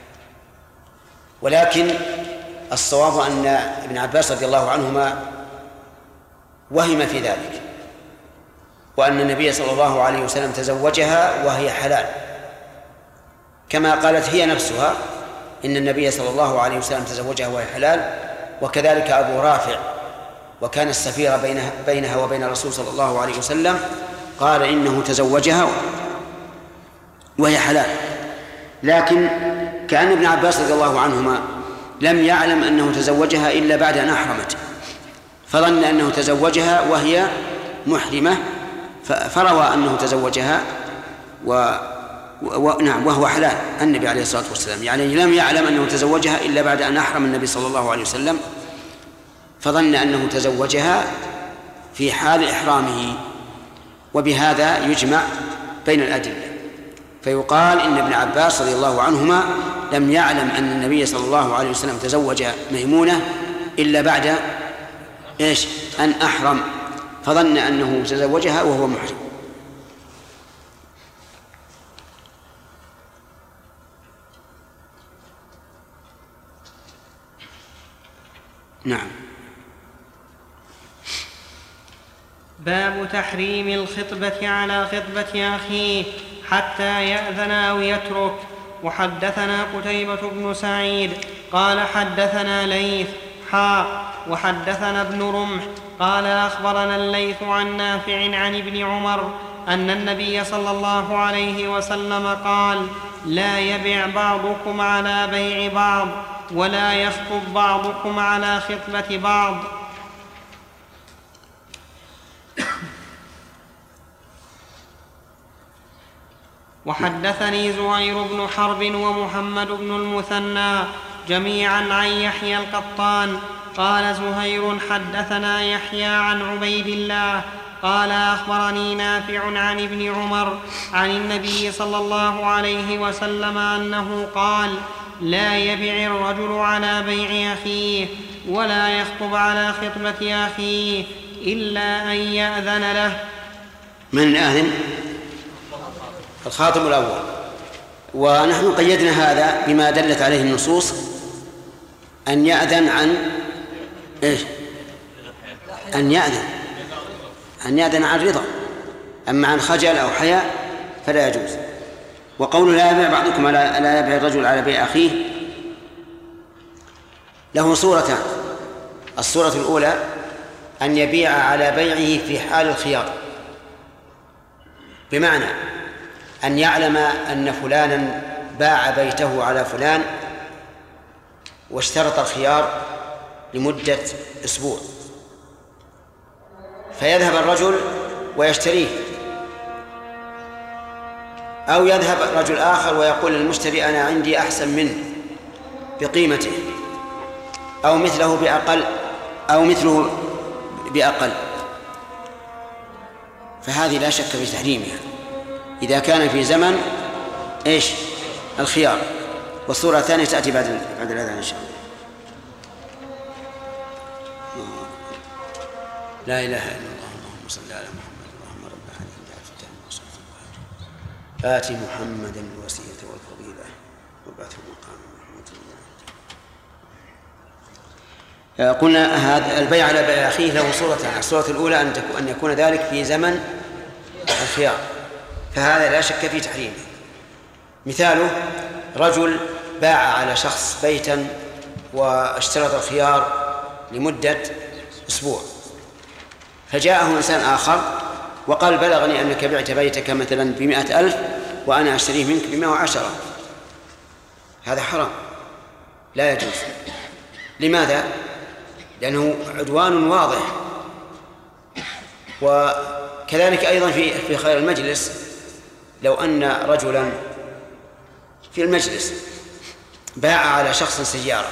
ولكن الصواب أن ابن عباس رضي الله عنهما وهم في ذلك، وأن النبي صلى الله عليه وسلم تزوجها وهي حلال، كما قالت هي نفسها إن النبي صلى الله عليه وسلم تزوجها وهي حلال. وكذلك أبو رافع، وكان السفير بينها, بينها وبين الرسول صلى الله عليه وسلم، قال إنه تزوجها وهي حلال. لكن كأن ابن عباس رضي الله عنهما لم يعلم أنه تزوجها إلا بعد أن أحرمت، فظن أنه تزوجها وهي محرمة، فروى أنه تزوجها و... و... نعم وهو حلال النبي عليه الصلاة والسلام، يعني لم يعلم أنه تزوجها إلا بعد أن أحرم النبي صلى الله عليه وسلم، فظن أنه تزوجها في حال إحرامه. وبهذا يجمع بين الأدلة، فيقال إن ابن عباس رضي الله عنهما لم يعلم أن النبي صلى الله عليه وسلم تزوج ميمونة إلا بعد إيش أن أحرم، فظن أنه تزوجها وهو محرم. نعم. باب تحريم الخطبة على خطبة أخيه حتى يأذن أو يترك. وحدثنا قتيبة بن سعيد قال حدثنا ليث حا وحدثنا ابن رمح قال أخبرنا الليث عن نافع عن ابن عمر أن النبي صلى الله عليه وسلم قال: لا يبع بعضكم على بيع بعض ولا يخطب بعضكم على خطبة بعض. وحدثني زهير بن حرب ومحمد بن المثنى جميعا عن يحيى القطان قال زهير حدثنا يحيى عن عبيد الله قال أخبرني نافع عن ابن عمر عن النبي صلى الله عليه وسلم أنه قال: لا يبع الرجل على بيع أخيه ولا يخطب على خطبة أخيه إلا أن يأذن له. من آذن؟ الخاطب الأول. ونحن قيدنا هذا بما دلت عليه النصوص أن يأذن عن إيش؟ أن يأذن أن يأذن عن رضا، أما عن خجل أو حياء فلا يجوز. وقول لا يبيع بعضكم على لا يبيع الرجل على بيع أخيه له صورتان. الصورة الأولى أن يبيع على بيعه في حال الخيار، بمعنى أن يعلم أن فلانا باع بيته على فلان واشترط الخيار لمدة أسبوع، فيذهب الرجل ويشتريه، أو يذهب رجل آخر ويقول للمشتري: أنا عندي أحسن منه بقيمته، أو مثله بأقل أو مثله بأقل، فهذه لا شك في تحريمها إذا كان في زمن إيش؟ الخيار. والصورة الثانية تأتي بعد بعد الأذان إن شاء الله. لا إله إلا الله اللهم صل على محمد اللهم رب هذه الدعوة التامة آت محمدا الوسيلة والفضيلة وابعثه مقاما محمودا. قلنا هذا البيع على بيع أخيه له صورتان. الصورة الأولى أن أن يكون ذلك في زمن الخيار، فهذا لا شك في تحريمه. مثاله: رجل باع على شخص بيتا واشترط الخيار لمدة أسبوع، فجاءه إنسان آخر وقال: بلغني أنك بعت بيتك مثلا بمائة ألف وأنا أشتريه منك بمائة وعشرة. هذا حرام لا يجوز. لماذا؟ لأنه عدوان واضح. وكذلك أيضا في في خير المجلس، لو أن رجلا في المجلس باع على شخص سيارة،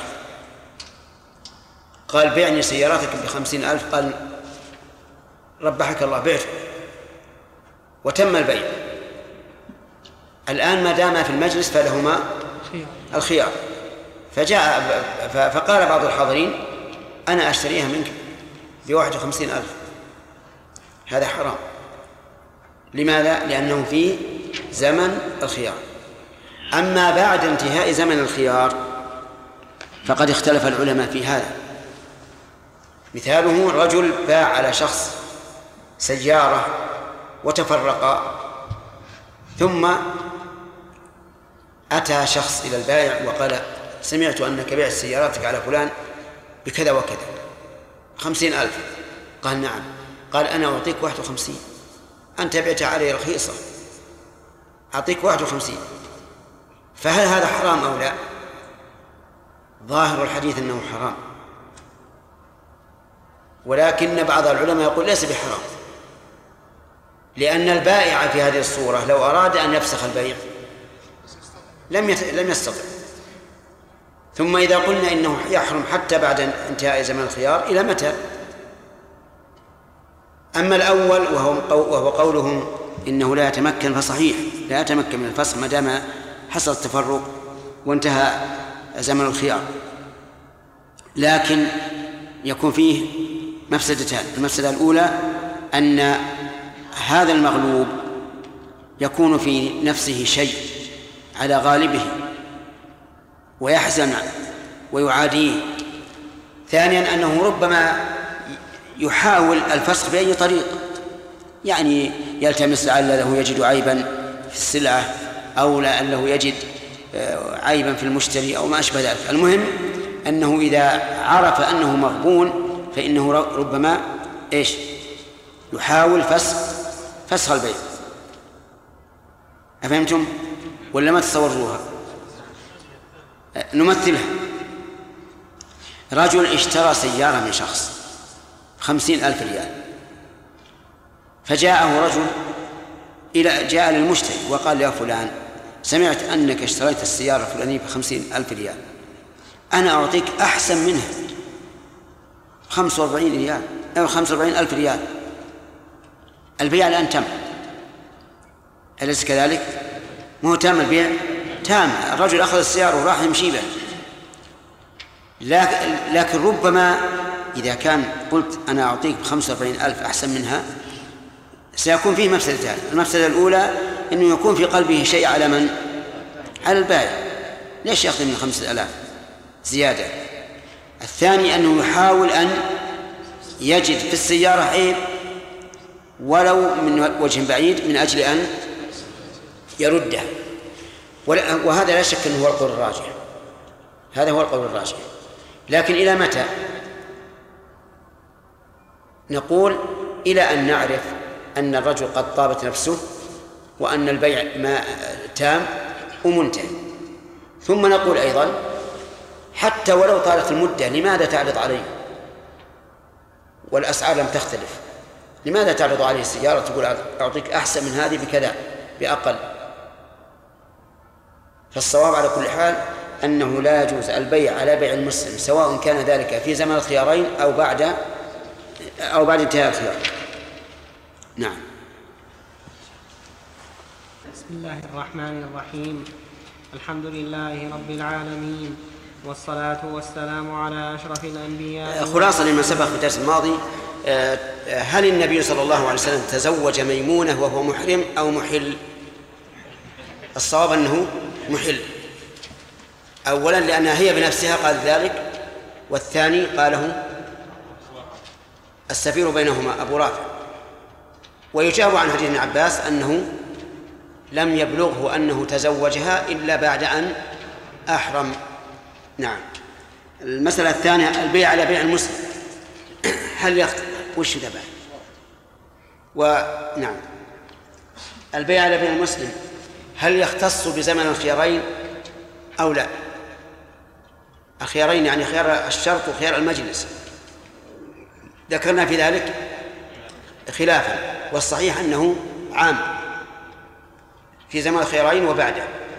قال: بعني سيارتك بخمسين ألف، قال: ربحك الله بعته، وتم البيع. الآن ما دام في المجلس فلهما الخيار، فجاء فقال بعض الحاضرين: أنا أشتريها منك بواحد وخمسين ألف. هذا حرام. لماذا؟ لأنه في زمن الخيار. أما بعد انتهاء زمن الخيار فقد اختلف العلماء في هذا. مثاله: رجل باع على شخص سيارة وتفرقا، ثم أتى شخص إلى البائع وقال: سمعت أنك بعت سياراتك على فلان بكذا وكذا خمسين ألف. قال: نعم. قال: أنا أعطيك واحد وخمسين، أنت بعت علي رخيصة، أعطيك واحد وخمسين. فهل هذا حرام أو لا؟ ظاهر الحديث أنه حرام، ولكن بعض العلماء يقول ليس بحرام، لأن البائع في هذه الصورة لو أراد أن يفسخ البيع لم لم يستطع. ثم إذا قلنا إنه يحرم حتى بعد انتهاء زمن الخيار، إلى متى؟ أما الأول وهو قولهم إنه لا يتمكن، فصحيح لا يتمكن من الفسخ ما دام حصل التفرق وانتهى زمن الخيار، لكن يكون فيه مفسدتان. المفسدة الأولى أن هذا المغلوب يكون في نفسه شيء على غالبه ويحزن ويعاديه. ثانيا أنه ربما يحاول الفسخ بأي طريق يعني يلتمس لعله يجد عيبا في السلعة أو لعله يجد عيبا في المشتري أو ما أشبه ذلك. المهم أنه إذا عرف أنه مغبون فإنه ربما إيش يحاول فسخ فسخ البيع. أفهمتم ولا ما تصوروها؟ نمثلها. رجل اشترى سيارة من شخص خمسين ألف ريال، فجاءه رجل إلى جاء للمشتري وقال: يا فلان، سمعت أنك اشتريت السيارة الفلانية بخمسين ألف ريال، أنا أعطيك أحسن منها خمسة وأربعين ريال أو خمسة وأربعين ألف ريال. البيع الآن تم، أليس كذلك؟ مو تام البيع؟ تام. الرجل أخذ السيارة وراح يمشي به، لكن ربما إذا كان قلت أنا أعطيك بخمسة وأربعين ألف أحسن منها سيكون فيه مفسدتان. المفسدة الأولى أنه يكون في قلبه شيء على من؟ على البائع، ليش يأخذ من خمسة آلاف زيادة؟ الثاني أنه يحاول أن يجد في السيارة عيب ولو من وجه بعيد من أجل أن يردها، وهذا لا شك أنه هو القول الراجح، هذا هو القول الراجح. لكن إلى متى؟ نقول إلى أن نعرف أن الرجل قد طابت نفسه وأن البيع ما تام ومنتهي. ثم نقول أيضا حتى ولو طالت المدة لماذا تعرض عليه والأسعار لم تختلف؟ لماذا تعرض عليه السيارة تقول أعطيك أحسن من هذه بكذا بأقل؟ فالصواب على كل حال أنه لا يجوز البيع على بيع المسلم سواء كان ذلك في زمن الخيارين أو بعد أو بعد انتهاء الخيار. نعم. بسم الله الرحمن الرحيم. الحمد لله رب العالمين، والصلاة والسلام على أشرف الأنبياء. خلاصة لما سبق في الدرس الماضي، هل النبي صلى الله عليه وسلم تزوج ميمونة وهو محرم أو محل؟ الصواب أنه محل، أولا لأنها هي بنفسها قال ذلك، والثاني قاله السفير بينهما أبو رافع. ويجاب عن حديث ابن عباس أنه لم يبلغه أنه تزوجها إلا بعد أن أحرم. نعم. المسألة الثانية البيع على بيع المسلم، هل يخت... وش ذا بعد؟ ونعم، البيع على بيع المسلم هل يختص بزمن الخيارين أو لا؟ الخيارين يعني خيار الشرط وخيار المجلس، ذكرنا في ذلك خلافا، والصحيح أنه عام في زمن الخيارين وبعده.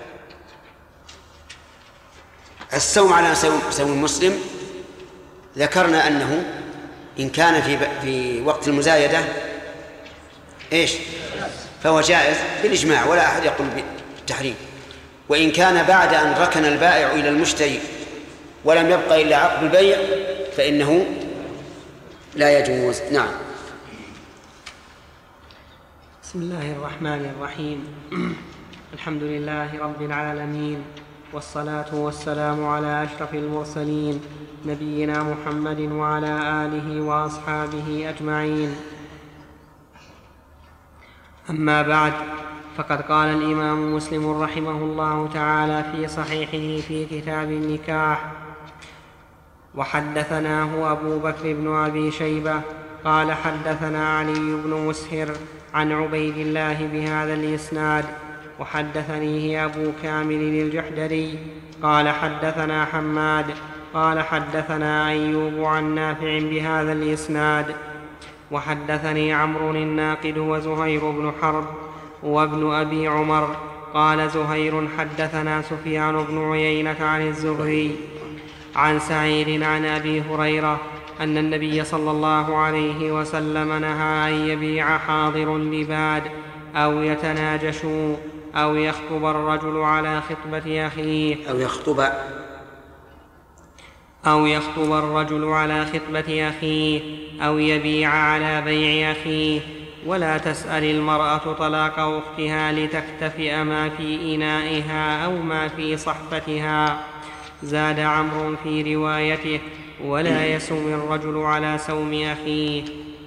السوم على سوم المسلم ذكرنا أنه إن كان في في وقت المزايدة إيش فهو جائز بالإجماع ولا أحد يقول بالتحريم، وإن كان بعد أن ركن البائع إلى المشتري ولم يبقى إلا عقد البيع فإنه لا يجوز. نعم. بسم الله الرحمن الرحيم. الحمد لله رب العالمين، والصلاة والسلام على أشرف المرسلين نبينا محمد وعلى آله وأصحابه أجمعين. أما بعد، فقد قال الإمام مسلم رحمه الله تعالى في صحيحه في كتاب النكاح: وحدثناه أبو بكر بن أبي شيبة قال حدثنا علي بن مسهر عن عبيد الله بهذا الإسناد، وحدثنيه أبو كامل الجحدري قال حدثنا حماد قال حدثنا أيوب عن نافع بهذا الإسناد. وحدثني عمرو الناقد وزهير بن حرب وابن أبي عمر قال زهير حدثنا سفيان بن عيينة عن الزهري عن سعيد عن أبي هريرة أن النبي صلى الله عليه وسلم نهى أن يبيع حاضر لباد أو يتناجشوا أو يخطب الرجل على خطبة أخيه أو يخطب أو يخطب الرجل على خطبة أخيه أو يبيع على بيع أخيه، ولا تسأل المرأة طلاق أختها لتكتفئ ما في إنائها أو ما في صحفتها. زاد عمرو في روايته: ولا يسوم الرجل على سوم أخيه.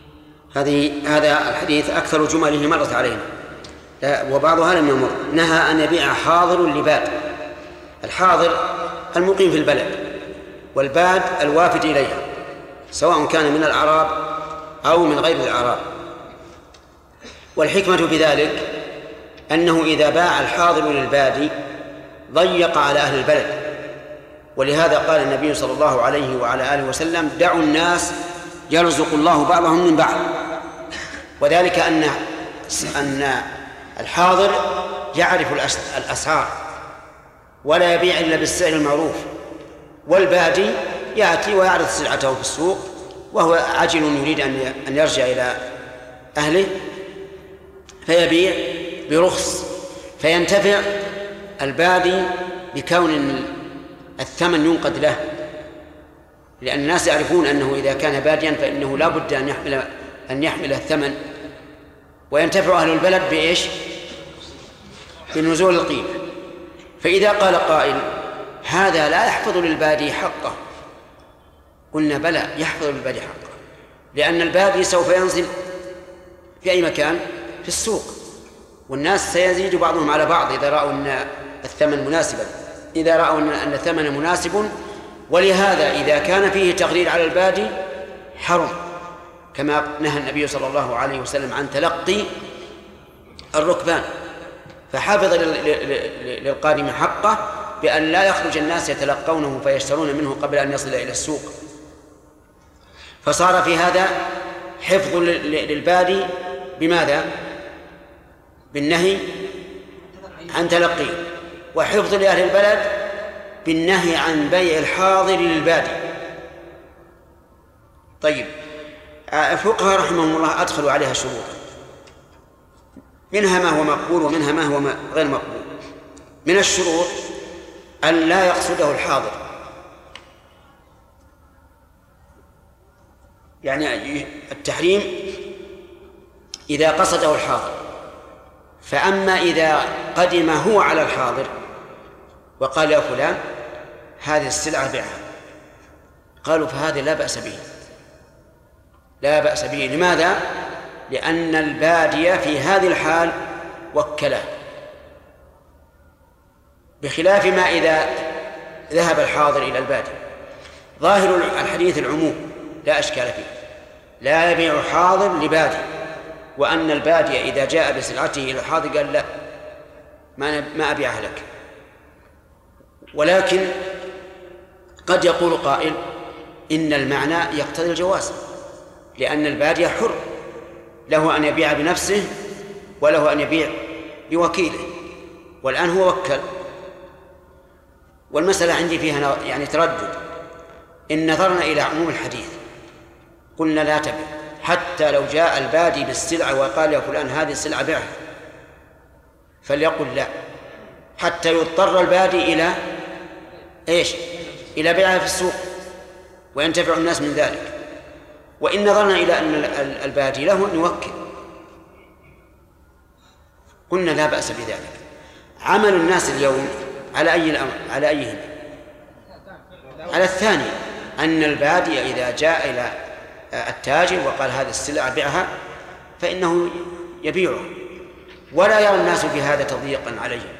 هذه هذا الحديث أكثر جمله مرت علينا وبعضها لم يمر. نهى أن يبيع حاضر لباد. الحاضر المقيم في البلد، والباد الوافد إليها سواء كان من الأعراب أو من غير الأعراب. والحكمة بذلك أنه إذا باع الحاضر للبادي ضيق على أهل البلد، ولهذا قال النبي صلى الله عليه وعلى آله وسلم: دعوا الناس يرزق الله بعضهم من بعض. وذلك أن أن الحاضر يعرف الأسعار ولا يبيع إلا بالسعر المعروف، والبادي يأتي ويعرض سلعته في السوق وهو عاجل يريد أن يرجع إلى أهله فيبيع برخص، فينتفع البادي بكون الثمن ينقد له، لأن الناس يعرفون أنه إذا كان باديا فإنه لا بد أن يحمل أن يحمل الثمن، وينتفع أهل البلد بإيش؟ بنزول القيمة. فإذا قال قائل: هذا لا يحفظ للبادي حقه، قلنا: بلى، يحفظ للبادي حقه، لأن البادي سوف ينزل في أي مكان في السوق، والناس سيزيد بعضهم على بعض إذا رأوا أن الثمن مناسبا إذا رأوا أن الثمن مناسب. ولهذا إذا كان فيه تغرير على البادي حرم، كما نهى النبي صلى الله عليه وسلم عن تلقي الركبان، فحافظ للقادم حقه بأن لا يخرج الناس يتلقونه فيشترون منه قبل أن يصل إلى السوق. فصار في هذا حفظ للبادي بماذا؟ بالنهي عن تلقيه، وحفظ لأهل البلد بالنهي عن بيع الحاضر للبادي. طيب، الفقهاء رحمهم الله أدخلوا عليها شروط، منها ما هو مقبول ومنها ما هو غير مقبول. من الشروط أن لا يقصده الحاضر، يعني التحريم إذا قصده الحاضر، فأما إذا قدم هو على الحاضر وقال: يا فلان هذه السلعة بيعها، قالوا فهذا لا بأس به، لا بأس به. لماذا؟ لأن البادية في هذه الحال وكله، بخلاف ما إذا ذهب الحاضر إلى البادي. ظاهر الحديث العموم لا أشكال فيه، لا يبيع حاضر لبادي، وأن البادية إذا جاء بسلعته إلى الحاضر قال: لا، ما أبيعها لك. ولكن قد يقول قائل: إن المعنى يقتضي الجواز، لأن البادية حر، له أن يبيع بنفسه وله أن يبيع بوكيله، والآن هو وكل. والمسألة عندي فيها يعني تردد. إن نظرنا إلى عموم الحديث قلنا لا تبع، حتى لو جاء البادي بالسلعة وقال: يا فلان هذه السلعة بيعها، فليقل لا، حتى يضطر البادي إلى إيش؟ إلى بيعها في السوق وينتفع الناس من ذلك. وإن نظرنا إلى أن البادي له أن يوكل قلنا لا بأس بذلك. عمل الناس اليوم على أي الأمر؟ على أيهم؟ على الثاني، أن البادي إذا جاء إلى التاجر وقال: هذه السلعة بيعها، فإنه يبيعه، ولا يرى الناس في هذا تضييقا عليه.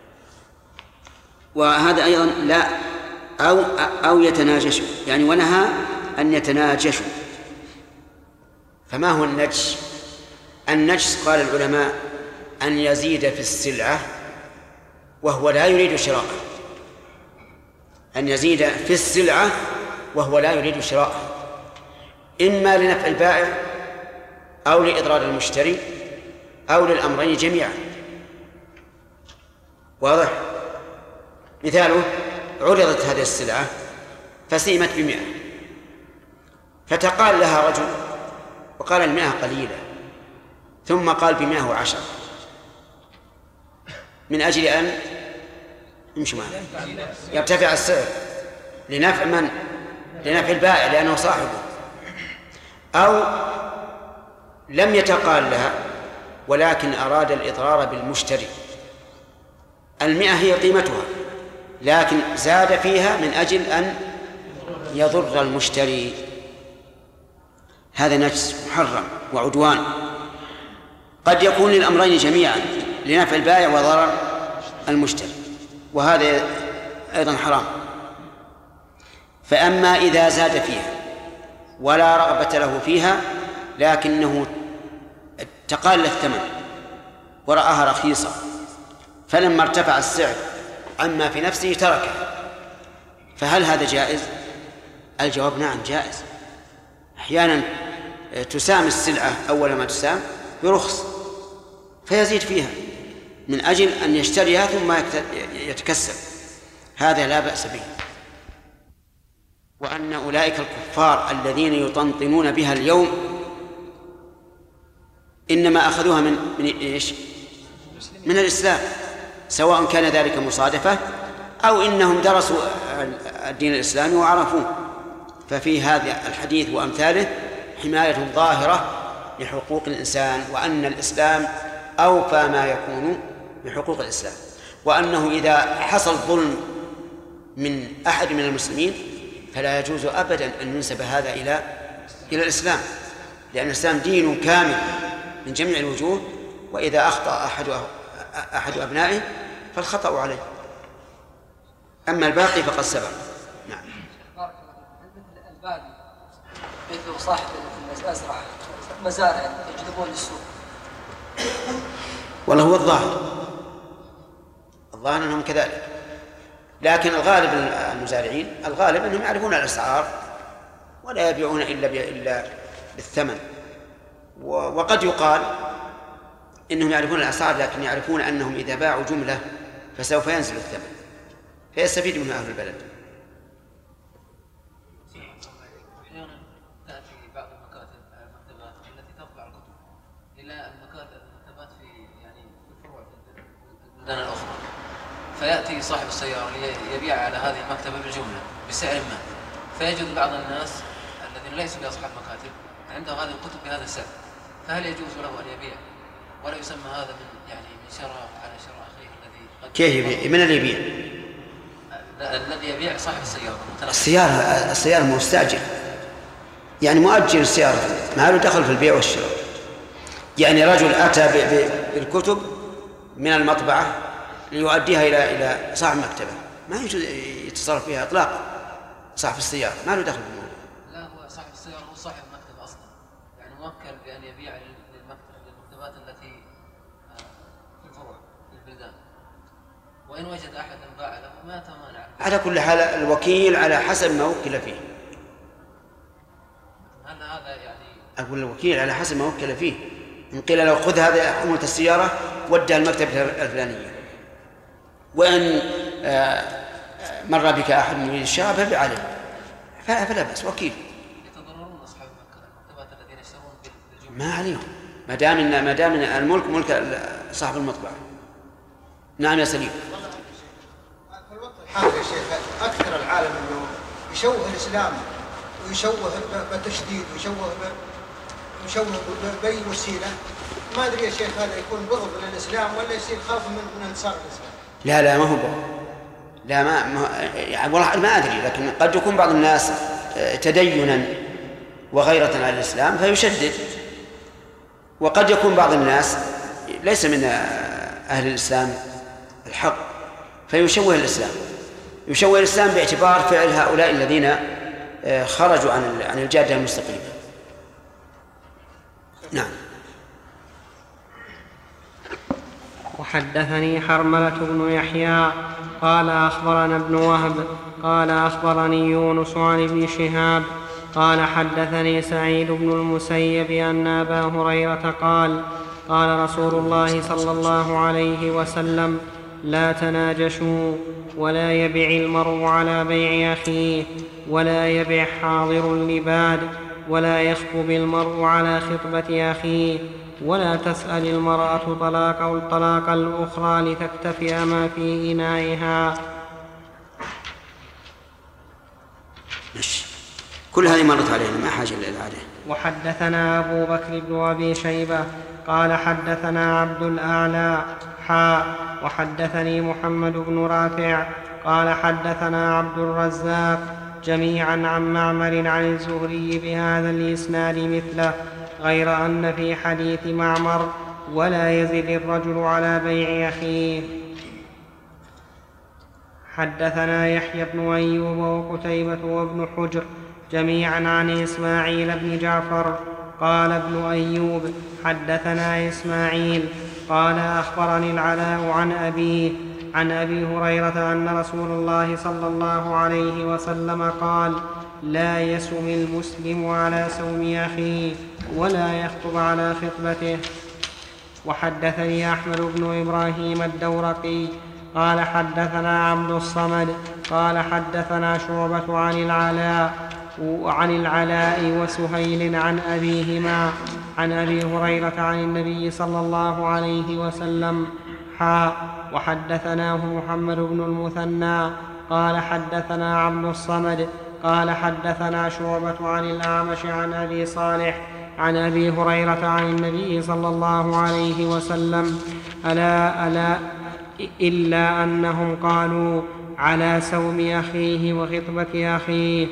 وهذا أيضا لا أو أو يتناجشوا، يعني ونهى أن يتناجشوا. فما هو النجش؟ النجش قال العلماء أن يزيد في السلعة وهو لا يريد شراءها، أن يزيد في السلعة وهو لا يريد شراءها، إما لنفع البائع أو لإضرار المشتري أو للأمرين جميعا. واضح؟ مثاله: عرضت هذه السلعة فسيمت بمئة، فتقال لها رجل وقال: المئة قليلة، ثم قال بمئة وعشر، من أجل أن يمشي معه يرتفع السعر لنفع من؟ لنفع البائع لأنه صاحبه. أو لم يتقال لها ولكن أراد الإضرار بالمشتري، المئة هي قيمتها لكن زاد فيها من أجل أن يضر المشتري، هذا نجس محرم وعدوان. قد يكون للأمرين جميعا، لنفع البائع وضرر المشتري، وهذا أيضا حرام. فأما إذا زاد فيها ولا رغبة له فيها لكنه تقال الثمن ورآها رخيصة، فلما ارتفع السعر عما في نفسه تركه، فهل هذا جائز؟ الجواب نعم جائز. أحيانا تسام السلعة أول ما تسام برخص فيزيد فيها من أجل أن يشتريها ثم يتكسب، هذا لا بأس به. وأن أولئك الكفار الذين يطنطنون بها اليوم إنما أخذوها من من إيش؟ من الإسلام، سواء كان ذلك مصادفة أو إنهم درسوا الدين الإسلامي وعرفوه. ففي هذا الحديث وأمثاله حماية ظاهرة لحقوق الإنسان، وأن الإسلام أوفى ما يكون بحقوق الإسلام، وأنه إذا حصل ظلم من أحد من المسلمين فلا يجوز أبدا أن ينسب هذا إلى إلى الإسلام، لأن الإسلام دين كامل من جميع الوجوه، وإذا أخطأ أحد أحد أبنائه فالخطأ عليه، أما الباقي فقد سبق. نعم. مثل البادي مثل صاحب المزرعة مزارع يجلبون للسوق. والله هو الظاهر الظاهر أنهم كذلك، لكن الغالب المزارعين الغالب أنهم يعرفون الأسعار ولا يبيعون إلا إلا بالثمن. وقد يقال إنهم يعرفون الأسعار لكن يعرفون أنهم إذا باعوا جملة فسوف ينزل الثمن فيستفيد منه أهل البلد. أحيانا تأتي بعض المكاتب المكتبات التي تطبع الكتب إلى المكاتب المكتبات في يعني في الفروع في البلدان الأخرى، فيأتي صاحب السيارة يبيع على هذه المكتبة بالجملة بسعر ما، فيجد بعض الناس الذين ليسوا بأصحاب مكاتب عندهم هذه الكتب بهذا السعر، فهل يجوز له أن يبيع؟ ولا يسمى هذا من يعني من شراء على شراء أخيه الذي قد كيف يبيع؟ من اللي يبيع؟ الذي يبيع صاحب السيارة. السيارة السيارة مستأجر، يعني مؤجر السيارة، ما له دخل في البيع والشراء. يعني رجل أتى بالكتب من المطبعة ليؤديها إلى إلى صاحب المكتبة، ما يجوز يتصرف فيها إطلاقا. صاحب السيارة ما له دخل في الموضوع. لا، هو صاحب السيارة هو صاحب المكتبة أصلا، يعني موكل بأن يبيع للمكتبات التي في الفروع في البلدان، وإن وجد أحدا باع له ما تمانع. على كل حال الوكيل على حسب ما وكل فيه. هل هذا يعني أقول الوكيل على حسب ما وكل فيه. إن قيل لو خذ هذا حمولة السيارة ودها المكتبة الفلانية، وإن مر بك أحد من الشعب فبيع عليه فلا بأس، وكيل. يتضررون أصحاب المكتبات الذين يشترون بالجملة؟ ما عليهم، ما دام إن ما دام الملك ملك صاحب المطبعة. نعم يا سليم. في الوقت الحالي يا شيخ أكثر العالم إنه يشوه الإسلام ويشوه بالتشديد ويشوه يشوه بأي وسيلة. ما أدري يا شيخ هذا يكون بغض للإسلام ولا يصير خوف من من انتصار الإسلام؟ لا لا ما هو بغض، لا ما, ما يعني والله ما أدري، لكن قد يكون بعض الناس تدينا وغيرة على الإسلام فيشدد، وقد يكون بعض الناس ليس من أهل الإسلام الحق فيشوه الإسلام يشوه الإسلام باعتبار فعل هؤلاء الذين خرجوا عن عن الجادة المستقيمة. نعم. وحدثني حرملة بن يحيى قال أخبرنا ابن وهب قال أخبرني يونس عن ابن شهاب قال حدثني سعيد بن المسيب أن أبا هريرة قال قال رسول الله صلى الله عليه وسلم لا تناجشوا ولا يبع المرء على بيع أخيه ولا يبع حاضر لباد ولا يخطب المرء على خطبة أخيه ولا تسأل المرأة طلاق أو الطلاق الأخرى لتكتفئ ما في إنائها. كل هذه مرت علينا ما حاجة للعادة. وحدثنا أبو بكر بن أبي شيبة قال حدثنا عبد الأعلى حاء وحدثني محمد بن رافع قال حدثنا عبد الرزاق جميعا عن معمر عن الزهري بهذا الإسناد مثله، غير أن في حديث معمر ولا يزد الرجل على بيع أخيه. حدثنا يحيى بن أيوب وقتيبة وابن حجر جميعا عن إسماعيل بن جعفر قال ابن أيوب حدثنا إسماعيل قال أخبرني العلاء عن أبيه عن أبي هريرة أن رسول الله صلى الله عليه وسلم قال: لا يسم المسلم على سوم أخيه ولا يخطب على خطبته. وحدثني أحمد بن إبراهيم الدورقي قال حدثنا عبد الصمد قال حدثنا شعبة عن العلاء عن العلاء وسهيل عن أبيهما عن أبي هريرة عن النبي صلى الله عليه وسلم حاء. وحدثناه محمد بن المثنى قال حدثنا عبد الصمد قال حدثنا شعبة عن الأعمش عن أبي صالح عن أبي هريرة عن النبي صلى الله عليه وسلم ألا ألا إلا أنهم قالوا: على سوم أخيه وخطبة أخيه.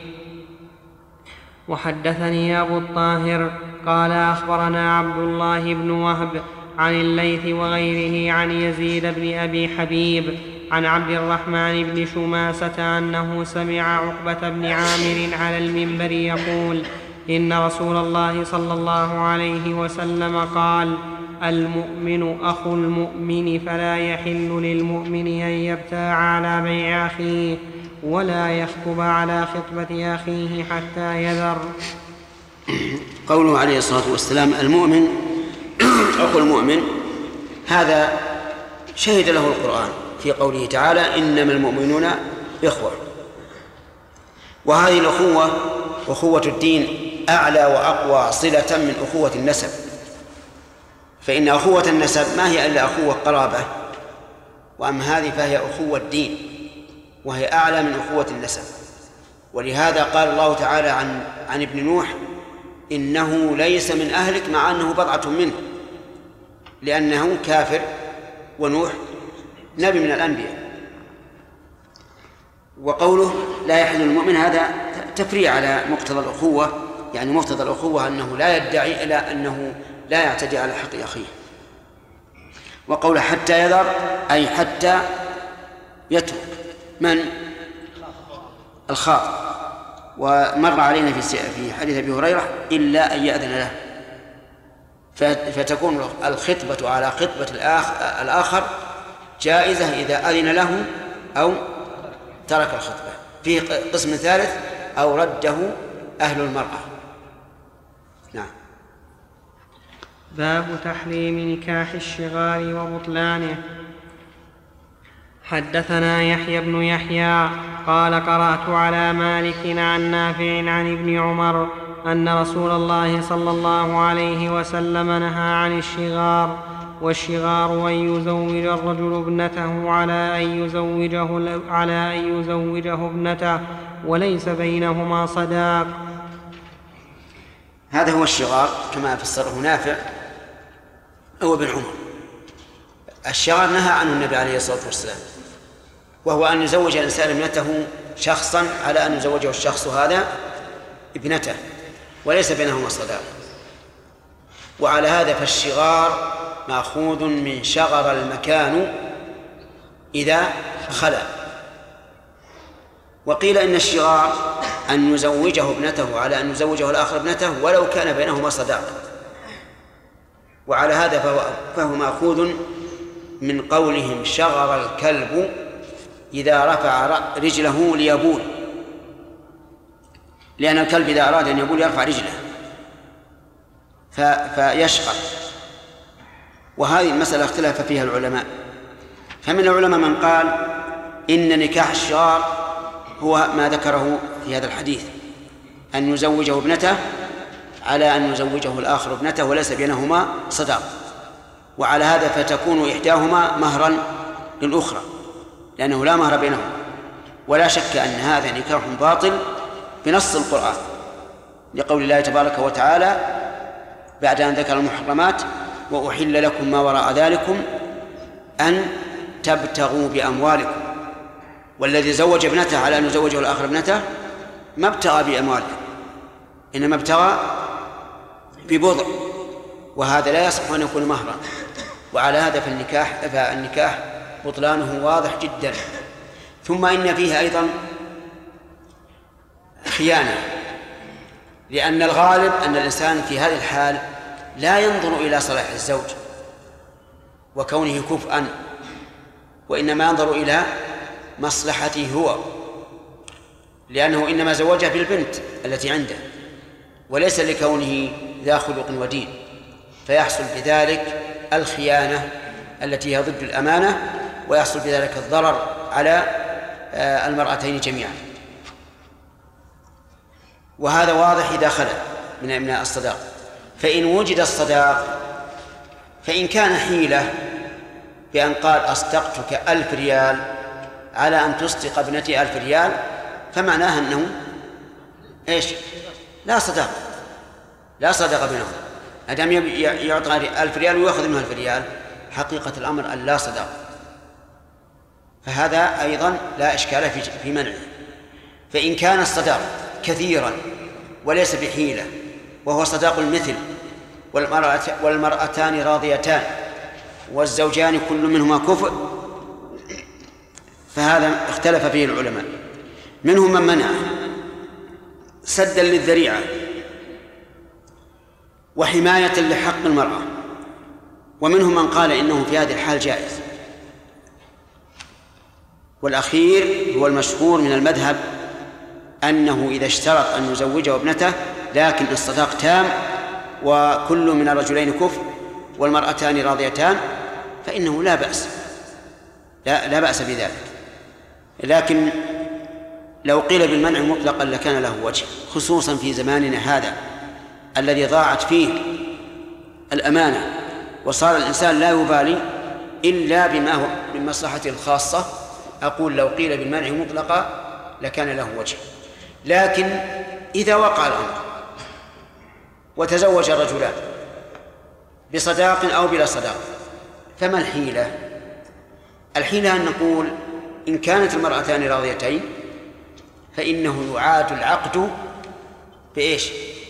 وحدثني أبو الطاهر قال أخبرنا عبد الله بن وهب عن الليث وغيره عن يزيد بن أبي حبيب عن عبد الرحمن بن شماسة أنه سمع عقبة بن عامر على المنبر يقول: إن رسول الله صلى الله عليه وسلم قال: المؤمن أخو المؤمن، فلا يحل للمؤمن أن يبتاع على بيع أخيه ولا يخطب على خطبة أخيه حتى يذر. قوله عليه الصلاة والسلام المؤمن أخو المؤمن، هذا شهد له القرآن في قوله تعالى: إنما المؤمنون إخوة. وهذه الأخوة أخوة الدين أعلى وأقوى صلة من أخوة النسب، فإن أخوة النسب ما هي إلا أخوة قرابة، وأما هذه فهي أخوة الدين وهي أعلى من أخوة النسب. ولهذا قال الله تعالى عن, عن ابن نوح: إنه ليس من أهلك، مع أنه بضعة منه، لأنه كافر ونوح نبي من الأنبياء. وقوله لا يحل المؤمن هذا تفريع على مقتضى الأخوة، يعني مقتضى الأخوة أنه لا يدعي إلى أنه لا يعتدي على حق أخيه. وقول حتى يذر أي حتى يترك من الخاطب. ومر علينا في حديث أبي هريرة: إلا أن يأذن له، فتكون الخطبة على خطبة الآخر جائزة إذا أذن له أو ترك الخطبة. في قسم ثالث: أو رده أهل المرأة. نعم. باب تحريم نكاح الشغار وبطلانه. حدثنا يحيى بن يحيى قال قرأت على مالك عن نافع عن ابن عمر أن رسول الله صلى الله عليه وسلم نهى عن الشغار. والشغار أن يزوج الرجل ابنته على أن يزوجه, على أن يزوجه ابنته وليس بينهما صداق. هذا هو الشغار كما فسره نافع هو ابن عمر. الشغار نهى عنه النبي عليه الصلاة والسلام، وهو أن يزوج الإنسان ابنته شخصا على أن يزوجه الشخص هذا ابنته وليس بينهما صداق. وعلى هذا فالشغار مأخوذ من شغر المكان إذا خلا. وقيل إن الشغار أن يزوجه ابنته على أن يزوجه الآخر ابنته ولو كان بينهما صداق. وعلى هذا فهو, فهو مأخوذ من قولهم شغر الكلب إذا رفع رجله ليبول، لأن الكلب إذا أراد أن يبول يرفع رجله فيشغر. وهذه المسألة اختلف فيها العلماء، فمن العلماء من قال إن نكاح الشغار هو ما ذكره في هذا الحديث، أن يزوجه ابنته على أن يزوجه الآخر ابنته وليس بينهما صداق. وعلى هذا فتكون إحداهما مهرا للأخرى، لأنه لا مهر بينهما. ولا شك أن هذا نكاح باطل بنص القرآن، لقول الله تبارك وتعالى بعد أن ذكر المحرمات: وأحل لكم ما وراء ذلكم أن تبتغوا بأموالكم. والذي زوج ابنته على أن يزوجه الآخر ابنته ما ابتغى بأموالهم، إنما ابتغى ببضع، وهذا لا يصح أن يكون مهرا. وعلى هذا فالنكاح فالنكاح بطلانه واضح جدا. ثم إن فيه أيضا خيانة، لأن الغالب أن الإنسان في هذه الحال لا ينظر إلى صلاح الزوج وكونه كفءا، وإنما ينظر إلى مصلحته هو، لأنه إنما زوجها بالبنت التي عنده وليس لكونه ذا خلق ودين، فيحصل بذلك الخيانة التي هي ضد الأمانة، ويحصل بذلك الضرر على المرأتين جميعا. وهذا واضح إذا خلت من الصداق. فإن وجد الصداق فإن كان حيلة بأن قال أصدقتك ألف ريال على أن تصدق ابنتي ألف ريال، فمعناها أنه إيش؟ لا صداق، لا صدق بينهم. أدام يعطى ألف ريال ويأخذ منه ألف ريال، حقيقة الأمر أن لا صداق، فهذا أيضا لا إشكال في منعه. فإن كان الصداق كثيرا وليس بحيلة، وهو صداق المثل، والمرأتان راضيتان والزوجان كل منهما كفء، فهذا اختلف فيه العلماء. منهم من منع سدا للذريعة وحماية لحق المرأة، ومنهم من قال إنه في هذه الحال جائز. والأخير هو المشهور من المذهب، أنه إذا اشترط أن يزوجه ابنته لكن الصداق تام وكل من الرجلين كفء والمرأتان راضيتان، فإنه لا بأس لا, لا بأس بذلك. لكن لو قيل بالمنع مطلقا لكان له وجه، خصوصا في زماننا هذا الذي ضاعت فيه الأمانة، وصار الإنسان لا يبالي إلا بما هو من مصلحته الخاصة. أقول لو قيل بالمنع مطلقا لكان له وجه. لكن إذا وقع الأمر وتزوج الرجلان بصداق أو بلا صداق، فما الحيلة؟ الحيلة أن نقول إن كانت المرأتان راضيتين فإنه يعاد العقد بإيش؟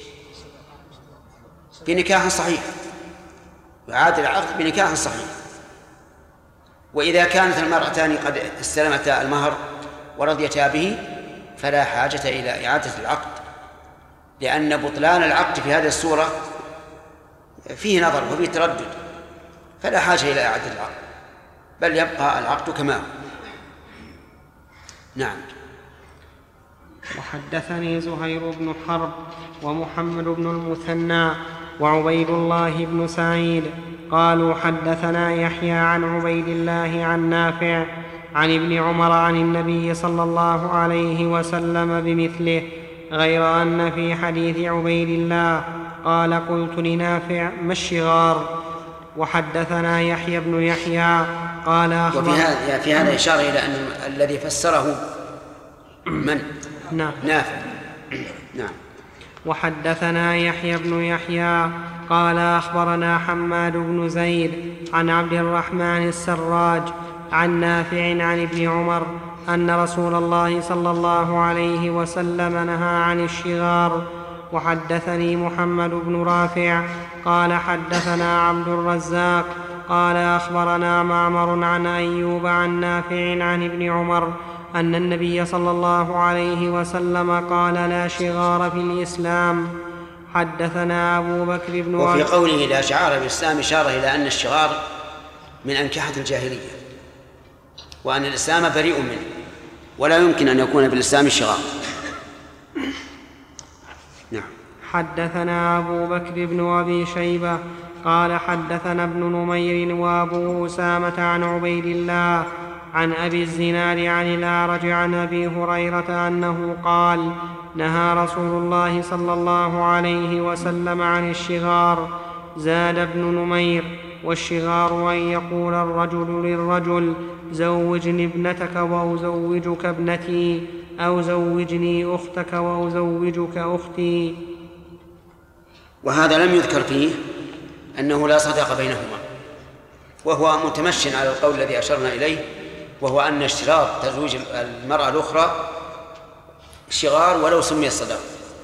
بنكاح صحيح، يعاد العقد بنكاح صحيح. وإذا كانت المرأتان قد استلمتا المهر ورضيتا به فلا حاجة إلى إعادة العقد، لأن بطلان العقد في هذه الصورة فيه نظر وفيه تردد، فلا حاجة إلى إعادة العقد، بل يبقى العقد كما هو. نعم. وحدثني زهير بن حرب ومحمد بن المثنى وعبيد الله بن سعيد قالوا حدثنا يحيى عن عبيد الله عن نافع عن ابن عمر عن النبي صلى الله عليه وسلم بمثله، غير أن في حديث عبيد الله قال قلت لنافع ما الشغار. وحدثنا يحيى بن يحيى قال أخبر. وفي هذا في هذا إشارة إلى أن الذي فسره من؟ نعم. نافع. نعم. وحدثنا يحيى بن يحيى قال أخبرنا حماد بن زيد عن عبد الرحمن السراج عن نافع عن ابن عمر أن رسول الله صلى الله عليه وسلم نهى عن الشغار. وحدثني محمد بن رافع قال حدثنا عبد الرزاق قال أخبرنا معمر عن أيوب عن نافع عن ابن عمر أن النبي صلى الله عليه وسلم قال لا شغار في الإسلام. حدثنا أبو بكر بن وفي قوله لا شعار في الإسلام إشارة إلى أن الشغار من أنكحة الجاهلية، وأن الإسلام بريء منه، ولا يمكن أن يكون بالإسلام شغار. نعم. حدثنا أبو بكر بن أبي شيبة قال حدثنا ابن نمير وأبو أسامة عن عبيد الله عن أبي الزناد عن الأعرج عن أبي هريرة أنه قال نهى رسول الله صلى الله عليه وسلم عن الشغار. زاد ابن نمير والشغار أن يقول الرجل للرجل زوجني ابنتك وأزوجك ابنتي، أو زوجني أختك وأزوجك أختي. وهذا لم يذكر فيه أنه لا صداق بينهما، وهو متمشن على القول الذي أشرنا إليه، وهو أن اشتراط تزويج المرأة الأخرى شغار ولو سمي الصداق.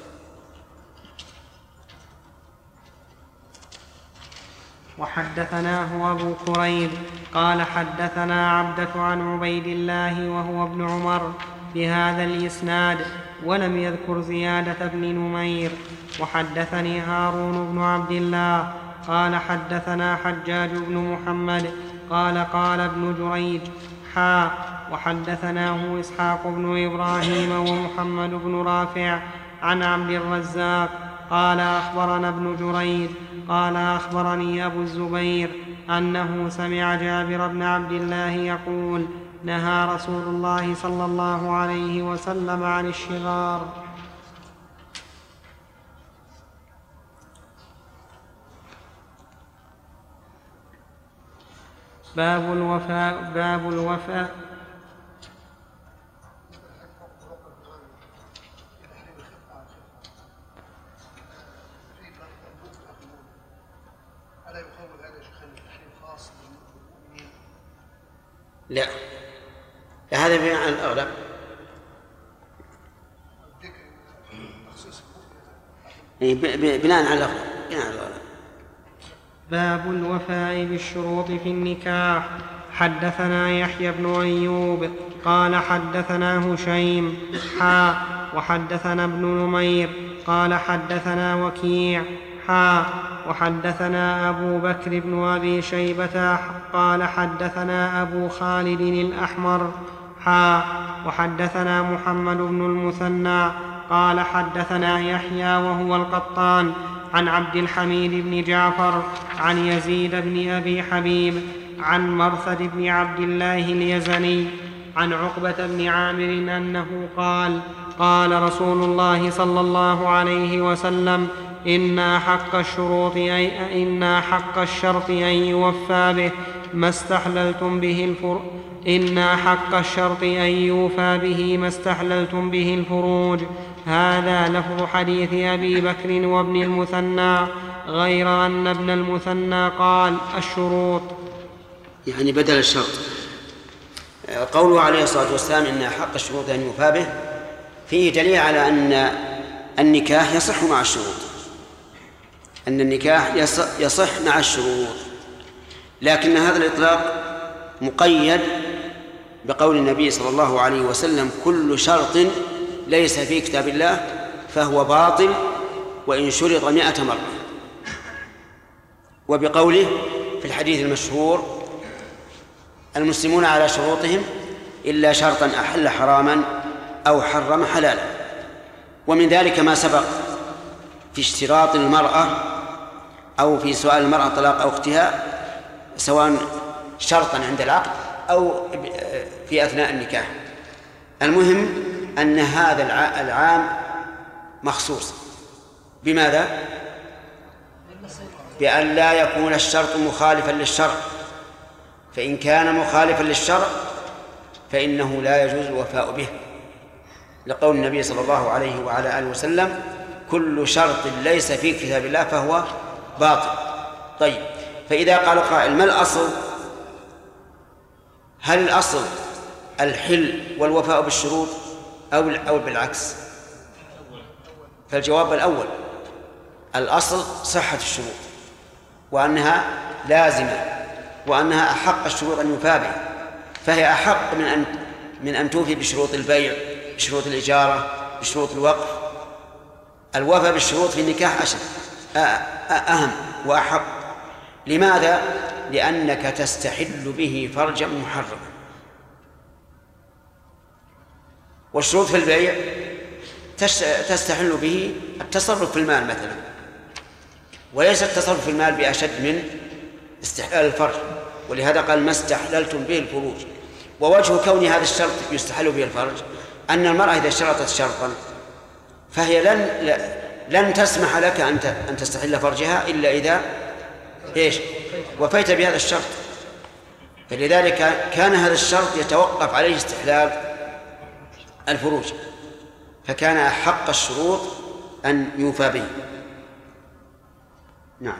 وحدثناه أبو كريب قال حدثنا عبدة عن عبيد الله وهو ابن عمر بهذا الإسناد ولم يذكر زيادة بن نمير. وحدثني هارون بن عبد الله قال حدثنا حجاج بن محمد قال قال ابن جريج حا وحدثناه إسحاق بن إبراهيم ومحمد بن رافع عن عبد الرزاق قال أخبرنا ابن جريج قال أخبرني أبو الزبير أنه سمع جابر بن عبد الله يقول نهى رسول الله صلى الله عليه وسلم عن الشغار. باب الوفاء باب الوفاء لا لا هذا بناء على الأغلب. بناء على الأغلب بناء على الأغلب. باب الوفاء بالشروط في النكاح. حدثنا يحيى بن أيوب قال حدثنا هشيم حا وحدثنا ابن نمير قال حدثنا وكيع حا وحدثنا أبو بكر بن أبي شيبة قال حدثنا أبو خالد الأحمر حا وحدثنا محمد بن المثنى قال حدثنا يحيى وهو القطان عن عبد الحميد بن جعفر عن يزيد بن أبي حبيب عن مرثد بن عبد الله اليزني عن عقبة بن عامر أنه قال قال رسول الله صلى الله عليه وسلم إن حق الشروط أي إن حق الشرط أن يوفى به ما استحللتم به الفر إن حق الشرط أن يوفى به ما استحللتم به الفروج. هذا لفظ حديث أبي بكر وابن المثنى غير أن ابن المثنى قال الشروط يعني بدل الشرط. قوله عليه الصلاة والسلام إن حق الشروط أن يوفى به فيه دليل على أن النكاح يصح مع الشروط، أن النكاح يصح مع الشروط، لكن هذا الإطلاق مقيد بقول النبي صلى الله عليه وسلم كل شرط ليس في كتاب الله فهو باطل وإن شرط مئة مرة، وبقوله في الحديث المشهور المسلمون على شروطهم إلا شرطا أحل حراما أو حرم حلالا. ومن ذلك ما سبق في اشتراط المرأة أو في سؤال المرأة طلاق أو اختها سواء شرطا عند العقد أو في أثناء النكاح. المهم أن هذا العام مخصوص بماذا؟ بأن لا يكون الشرط مخالفا للشرع، فإن كان مخالفا للشرع فإنه لا يجوز الوفاء به، لقول النبي صلى الله عليه وعلى آله وسلم كل شرط ليس في كتاب الله فهو باطل. طيب، فإذا قال قائل ما الأصل؟ هل الأصل الحل والوفاء بالشروط أو أو بالعكس؟ فالجواب الأول، الأصل صحة الشروط وأنها لازمة وأنها أحق الشروط أن يوفى به، فهي أحق من أن من أن توفي بشروط البيع، بشروط الإجارة، بشروط الوقف. الوفاء بالشروط في النكاح أشد أهم وأحق. لماذا؟ لأنك تستحل به فرجا محرما، والشروط في البيع تستحل به التصرف في المال مثلا، وليس التصرف في المال بأشد من استحلال الفرج، ولهذا قال ما استحللتم به الفروج. ووجه كون هذا الشرط يستحل به الفرج أن المرأة إذا اشترطت شرطا فهي لن لن تسمح لك أن أن تستحل فرجها إلا إذا إيش وفيت بهذا الشرط، فلذلك كان هذا الشرط يتوقف عليه استحلال الفروج، فكان أحق الشروط أن يوفى به. نعم.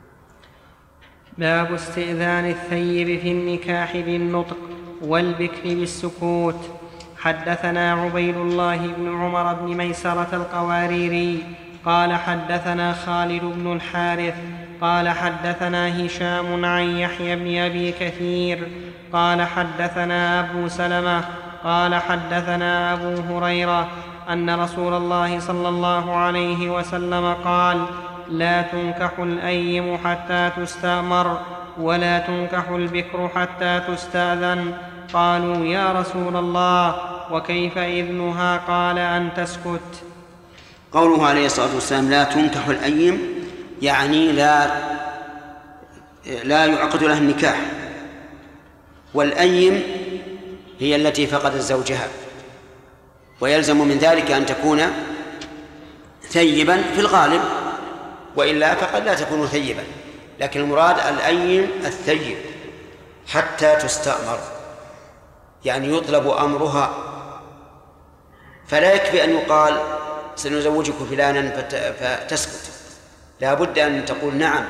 باب استئذان الثيب في النكاح بالنطق والبكر بالسكوت. حدثنا عبيد الله بن عمر بن ميسرة القواريري قال حدثنا خالد بن الحارث قال حدثنا هشام عن يحيى بن أبي كثير قال حدثنا أبو سلمة قال حدثنا أبو هريرة أن رسول الله صلى الله عليه وسلم قال: لا تنكح الأيم حتى تستأمر ولا تنكح البكر حتى تستأذن. قالوا: يا رسول الله وكيف إذنها؟ قال: أن تسكت. قوله عليه الصلاة والسلام لا تنكح الأيم يعني لا لا يعقد لها النكاح. والأيم هي التي فقدت زوجها، ويلزم من ذلك أن تكون ثيبا في الغالب، وإلا فقد لا تكون ثيبا، لكن المراد الأيم الثيب حتى تستأمر، يعني يطلب أمرها. فلا يكفي أن يقال سنزوجك فلانا فتسكت، لا بد أن تقول نعم.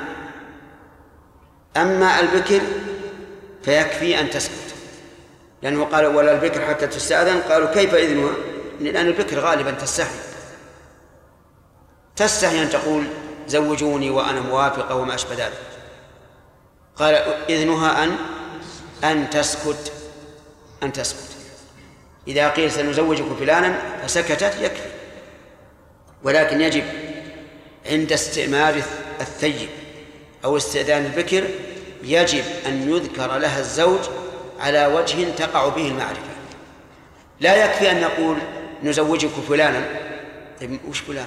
أما البكر فيكفي أن تسكت، لأنه قال ولا البكر حتى تستأذن. قالوا كيف إذنها؟ لأن البكر غالبا تستحي تستحي أن تقول زوجوني وأنا موافقة وما أشبه ذلك. قال إذنها أن أن تسكت أن تسكت إذا قيل سنزوجك فلانا فسكتت يكفي. ولكن يجب عند استئمار الثيب أو استئذان البكر يجب أن يذكر لها الزوج على وجه تقع به المعرفة. لا يكفي أن نقول نزوجك فلانا. طيب وش فلان؟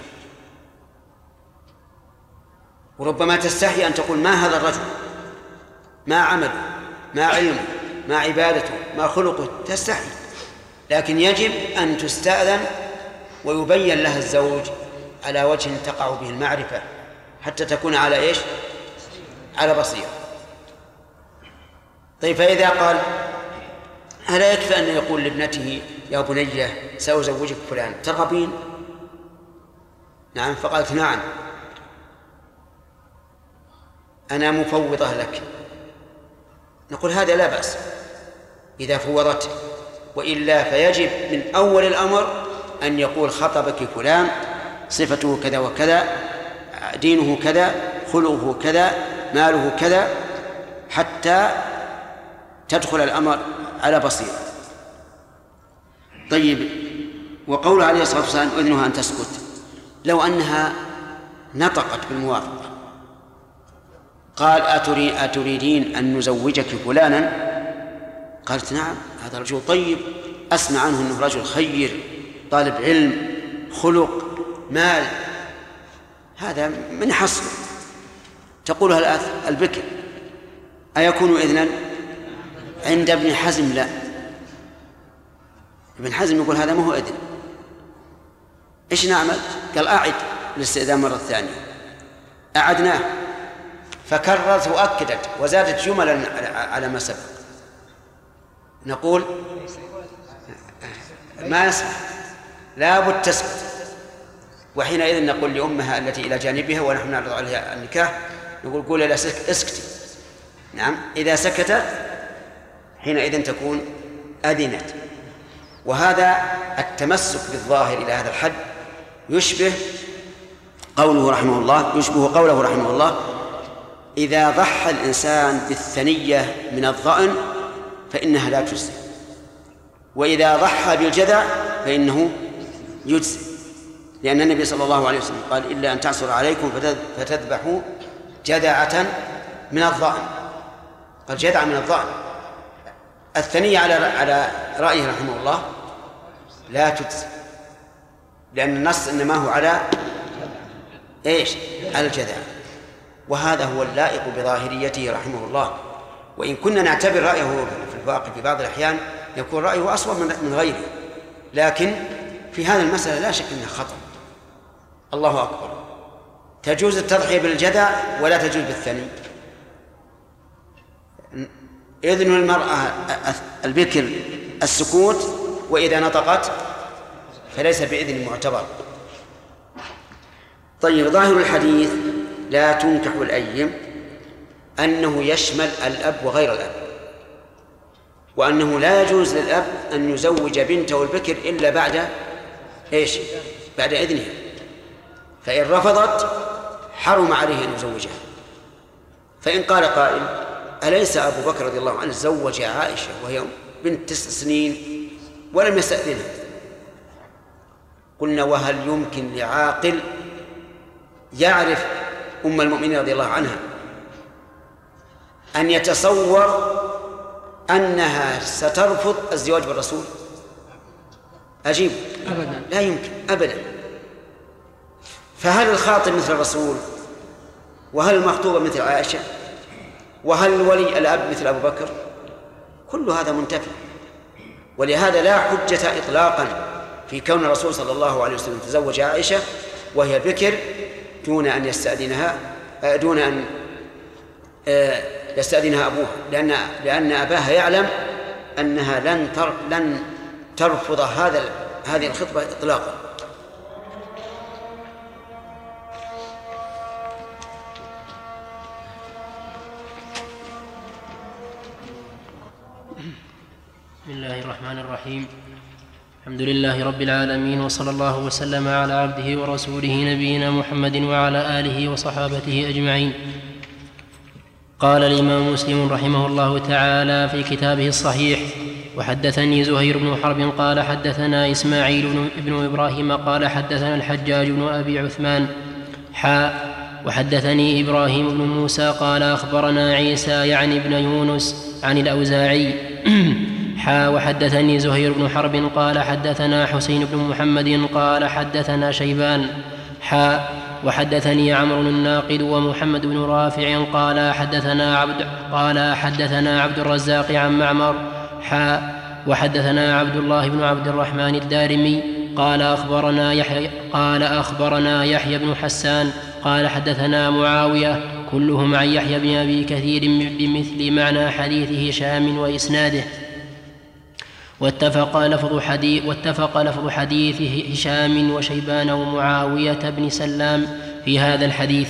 وربما تستحي أن تقول ما هذا الرجل، ما عمله، ما علمه، ما عبادته، ما خلقه، تستحي. لكن يجب أن تستأذن ويبين لها الزوج على وجه تقع به المعرفة حتى تكون على إيش؟ على بصيرة. طيب فإذا قال ألا يكفي أن يقول لابنته يا بنية سأزوجك فلان ترغبين؟ نعم. فقالت نعم أنا مفوضة لك. نقول هذا لا بأس إذا فوضته، وإلا فيجب من أول الأمر أن يقول خطبك فلان صفته كذا وكذا، دينه كذا، خلقه كذا، ماله كذا، حتى تدخل الأمر على بصيرة. طيب وقول عليه الصلاة والسلام إذنها أن تسكت، لو أنها نطقت بالموافقة قال أتري أتريدين أن نزوجك فلانا؟ قالت نعم هذا رجل طيب أسمع عنه أنه رجل خير طالب علم خلق مال، هذا من حصل. تقولها البكر. أيكون إذنا؟ عند ابن حزم لا. ابن حزم يقول هذا ما هو إذن. إيش نعمل؟ قال أعد الاستئذان مرة ثانية. أعدناه فكررت وأكدت وزادت جملا على ما سبق. نقول ما يصح، لا بد تسكت. وحينئذ نقول لأمها التي إلى جانبها ونحن نعرض عليها النكاح نقول قولي لا اسكتي. نعم إذا سكتت حينئذ تكون أذنت. وهذا التمسك بالظاهر إلى هذا الحد يشبه قوله رحمه الله يشبه قوله رحمه الله إذا ضحى الإنسان بالثنية من الظأن فإنها لا تجزي، وإذا ضحى بالجذع فإنه يجزي، لأن النبي صلى الله عليه وسلم قال إلا أن تعصر عليكم فتذبحوا جذعة من الظأن. قال جذعة من الظأن. الثنية على على رأيه رحمه الله لا تجزي، لأن النص إنما هو على إيش؟ على الجذع. وهذا هو اللائق بظاهريته رحمه الله. وإن كنا نعتبر رأيه في الواقع في بعض الأحيان يكون رأيه أصوب من غيره، لكن في هذه المسألة لا شك أنها خطأ. الله أكبر. تجوز التضحية بالجذع ولا تجوز بالثني. إذن المرأة البكر السكوت، وإذا نطقت فليس بإذن معتبر. طيب ظاهر الحديث لا تنكح الأيم أنه يشمل الأب وغير الأب، وأنه لا يجوز للأب أن يزوج بنته البكر إلا بعد إيش؟ بعد إذنها، فإن رفضت حرم عليه أن يزوجها. فإن قال قائل: أليس أبو بكر رضي الله عنه زوج عائشة وهي بنت تسع سنين ولم يستأذنها؟ قلنا: وهل يمكن لعاقل يعرف أم المؤمنين رضي الله عنها أن يتصور أنها سترفض الزواج بالرسول؟ أجيب: أبدا، لا يمكن أبدا. فهل الخاطب مثل الرسول؟ وهل المخطوبة مثل عائشة؟ وهل الولي الأب مثل أبو بكر؟ كل هذا منتفي. ولهذا لا حجة إطلاقا في كون الرسول صلى الله عليه وسلم تزوج عائشة وهي بكر دون أن يستأذنها دون أن يستأذنها أبوها، لأن لأن أباها يعلم أنها لن لن ترفض هذا هذه الخطبة إطلاقا. بسم الله الرحمن الرحيم. الحمد لله رب العالمين، وصلى الله وسلم على عبده ورسوله نبينا محمد وعلى آله وصحابته أجمعين. قال الإمام مسلم رحمه الله تعالى في كتابه الصحيح: وحدثني زهير بن حرب قال حدثنا إسماعيل بن إبراهيم قال حدثنا الحجاج بن أبي عثمان حاء وحدثني إبراهيم بن موسى قال أخبرنا عيسى يعني ابن يونس عن الأوزاعي حا وحدثني زهير بن حرب قال حدثنا حسين بن محمد قال حدثنا شيبان حا وحدثني عمرو الناقد ومحمد بن رافع قال حدثنا عبد قال حدثنا عبد الرزاق عن معمر حا وحدثنا عبد الله بن عبد الرحمن الدارمي قال أخبرنا يحيى قال أخبرنا يحيى بن حسان قال حدثنا معاوية كلهم عن يحيى بن أبي كثير بمثل معنى حديث هشام وإسناده. واتفق لفظ حديث, واتفق لفظ حديث هشام وشيبان ومعاوية بن سلام في هذا الحديث.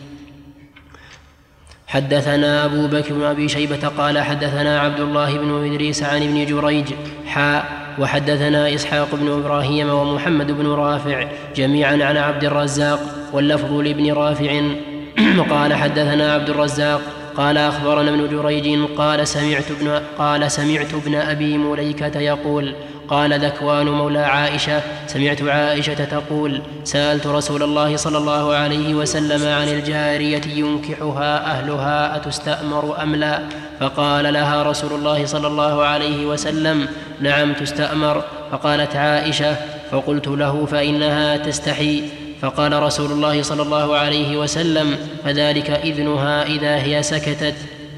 حدثنا أبو بكر بن أبي شيبة قال حدثنا عبد الله بن إدريس عن ابن جريج حاء وحدثنا إسحاق بن إبراهيم ومحمد بن رافع جميعا عن عبد الرزاق واللفظ لابن رافع قال حدثنا عبد الرزاق قال أخبرنا ابن جريج قال سمعت ابن, قال سمعت ابن أبي مليكة يقول قال ذكوان مولى عائشة سمعت عائشة تقول سألت رسول الله صلى الله عليه وسلم عن الجارية ينكحها أهلها أتستأمر أم لا؟ فقال لها رسول الله صلى الله عليه وسلم نعم تستأمر. فقالت عائشة فقلت له فإنها تستحي. فقال رسول الله صلى الله عليه وسلم فذلك إذنها إذا هي سكتت.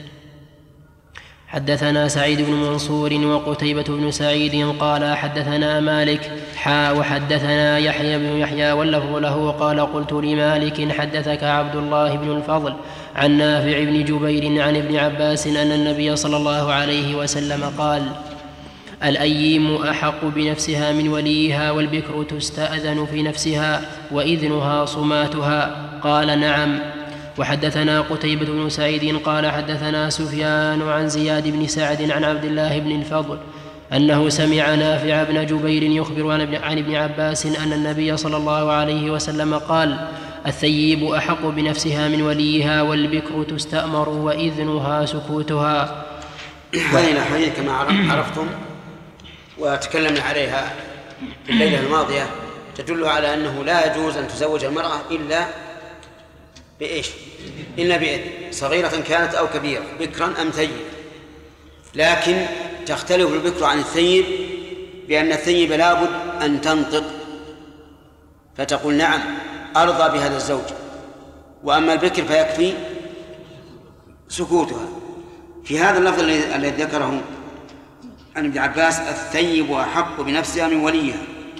حدثنا سعيد بن منصور وقتيبة بن سعيد قال حدثنا مالك حا وحدثنا يحيى بن يحيى واللفظ له قال قلت لمالك حدثك عبد الله بن الفضل عن نافع بن جبير عن ابن عباس أن النبي صلى الله عليه وسلم قال الأيم أحق بنفسها من وليها والبكر تستأذن في نفسها وإذنها صماتها. قال نعم. وحدثنا قتيبة بن سعيد قال حدثنا سفيان عن زياد بن سعد عن عبد الله بن الفضل أنه سمع نافع بن جبير يخبر عن ابن عباس أن النبي صلى الله عليه وسلم قال الثيب أحق بنفسها من وليها والبكر تستأمر وإذنها سكوتها. هذه الأحاديث كما عرفتم وتكلمنا عليها في الليلة الماضية تدل على أنه لا يجوز أن تزوج المرأة إلا بإيش؟ إلا بإذن، صغيرة كانت أو كبيرة، بكرا أم ثيب. لكن تختلف البكر عن الثيب بأن الثيب لابد أن تنطق فتقول نعم أرضى بهذا الزوج، وأما البكر فيكفي سكوتها. في هذا اللفظ الذي ذكره عن ابن عباس الثيب أحق بنفسها من وليها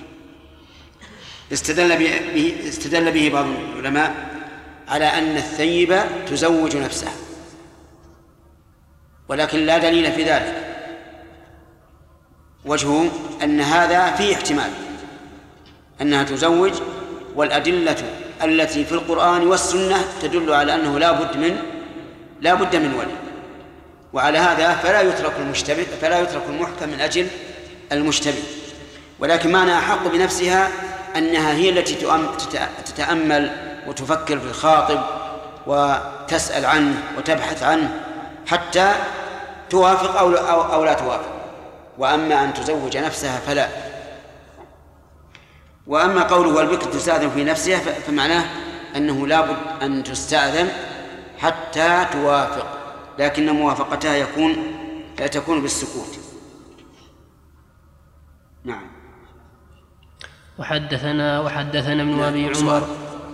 استدل به, استدل به بعض العلماء على أن الثيب تزوج نفسها، ولكن لا دليل في ذلك. وجهه أن هذا فيه احتمال أنها تزوج، والأدلة التي في القرآن والسنة تدل على أنه لا بد من لا بد من ولي. وعلى هذا فلا يترك المشتبه فلا يترك المحكم من أجل المشتبه. ولكن معنى أحق بنفسها أنها هي التي تتأمل وتفكر في الخاطب وتسأل عنه وتبحث عنه حتى توافق أو, أو, أو لا توافق. وأما أن تزوج نفسها فلا. وأما قوله والبكر تستأذن في نفسها فمعناه أنه لا بد أن تستأذن حتى توافق، لكن موافقتها يكون تكون بالسكوت. نعم. وحدثنا وحدثنا ابن أبي عمر.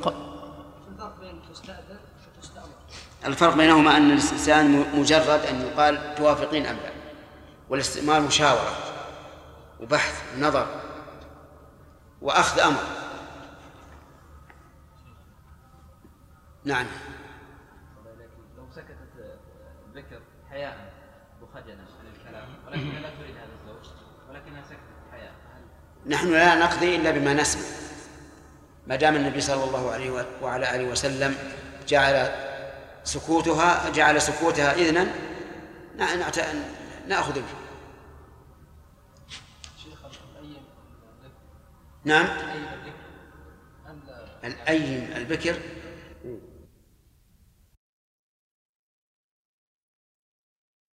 الفرق بينهما أن الاستئذان مجرد أن يقال توافقين أم لا، والاستئمار مشاورة وبحث نظر وأخذ أمر. نعم. لو سكتت الذكر حياء وخجلا عن الكلام ولكنها لا تريد هذا الزوج ولكنها سكتت حياء، نحن لا نقضي إلا بما نسمع، ما دام النبي صلى الله عليه وعلى آله وسلم جعل سكوتها جعل سكوتها إذنا نأخذ به. نعم. الأيم البكر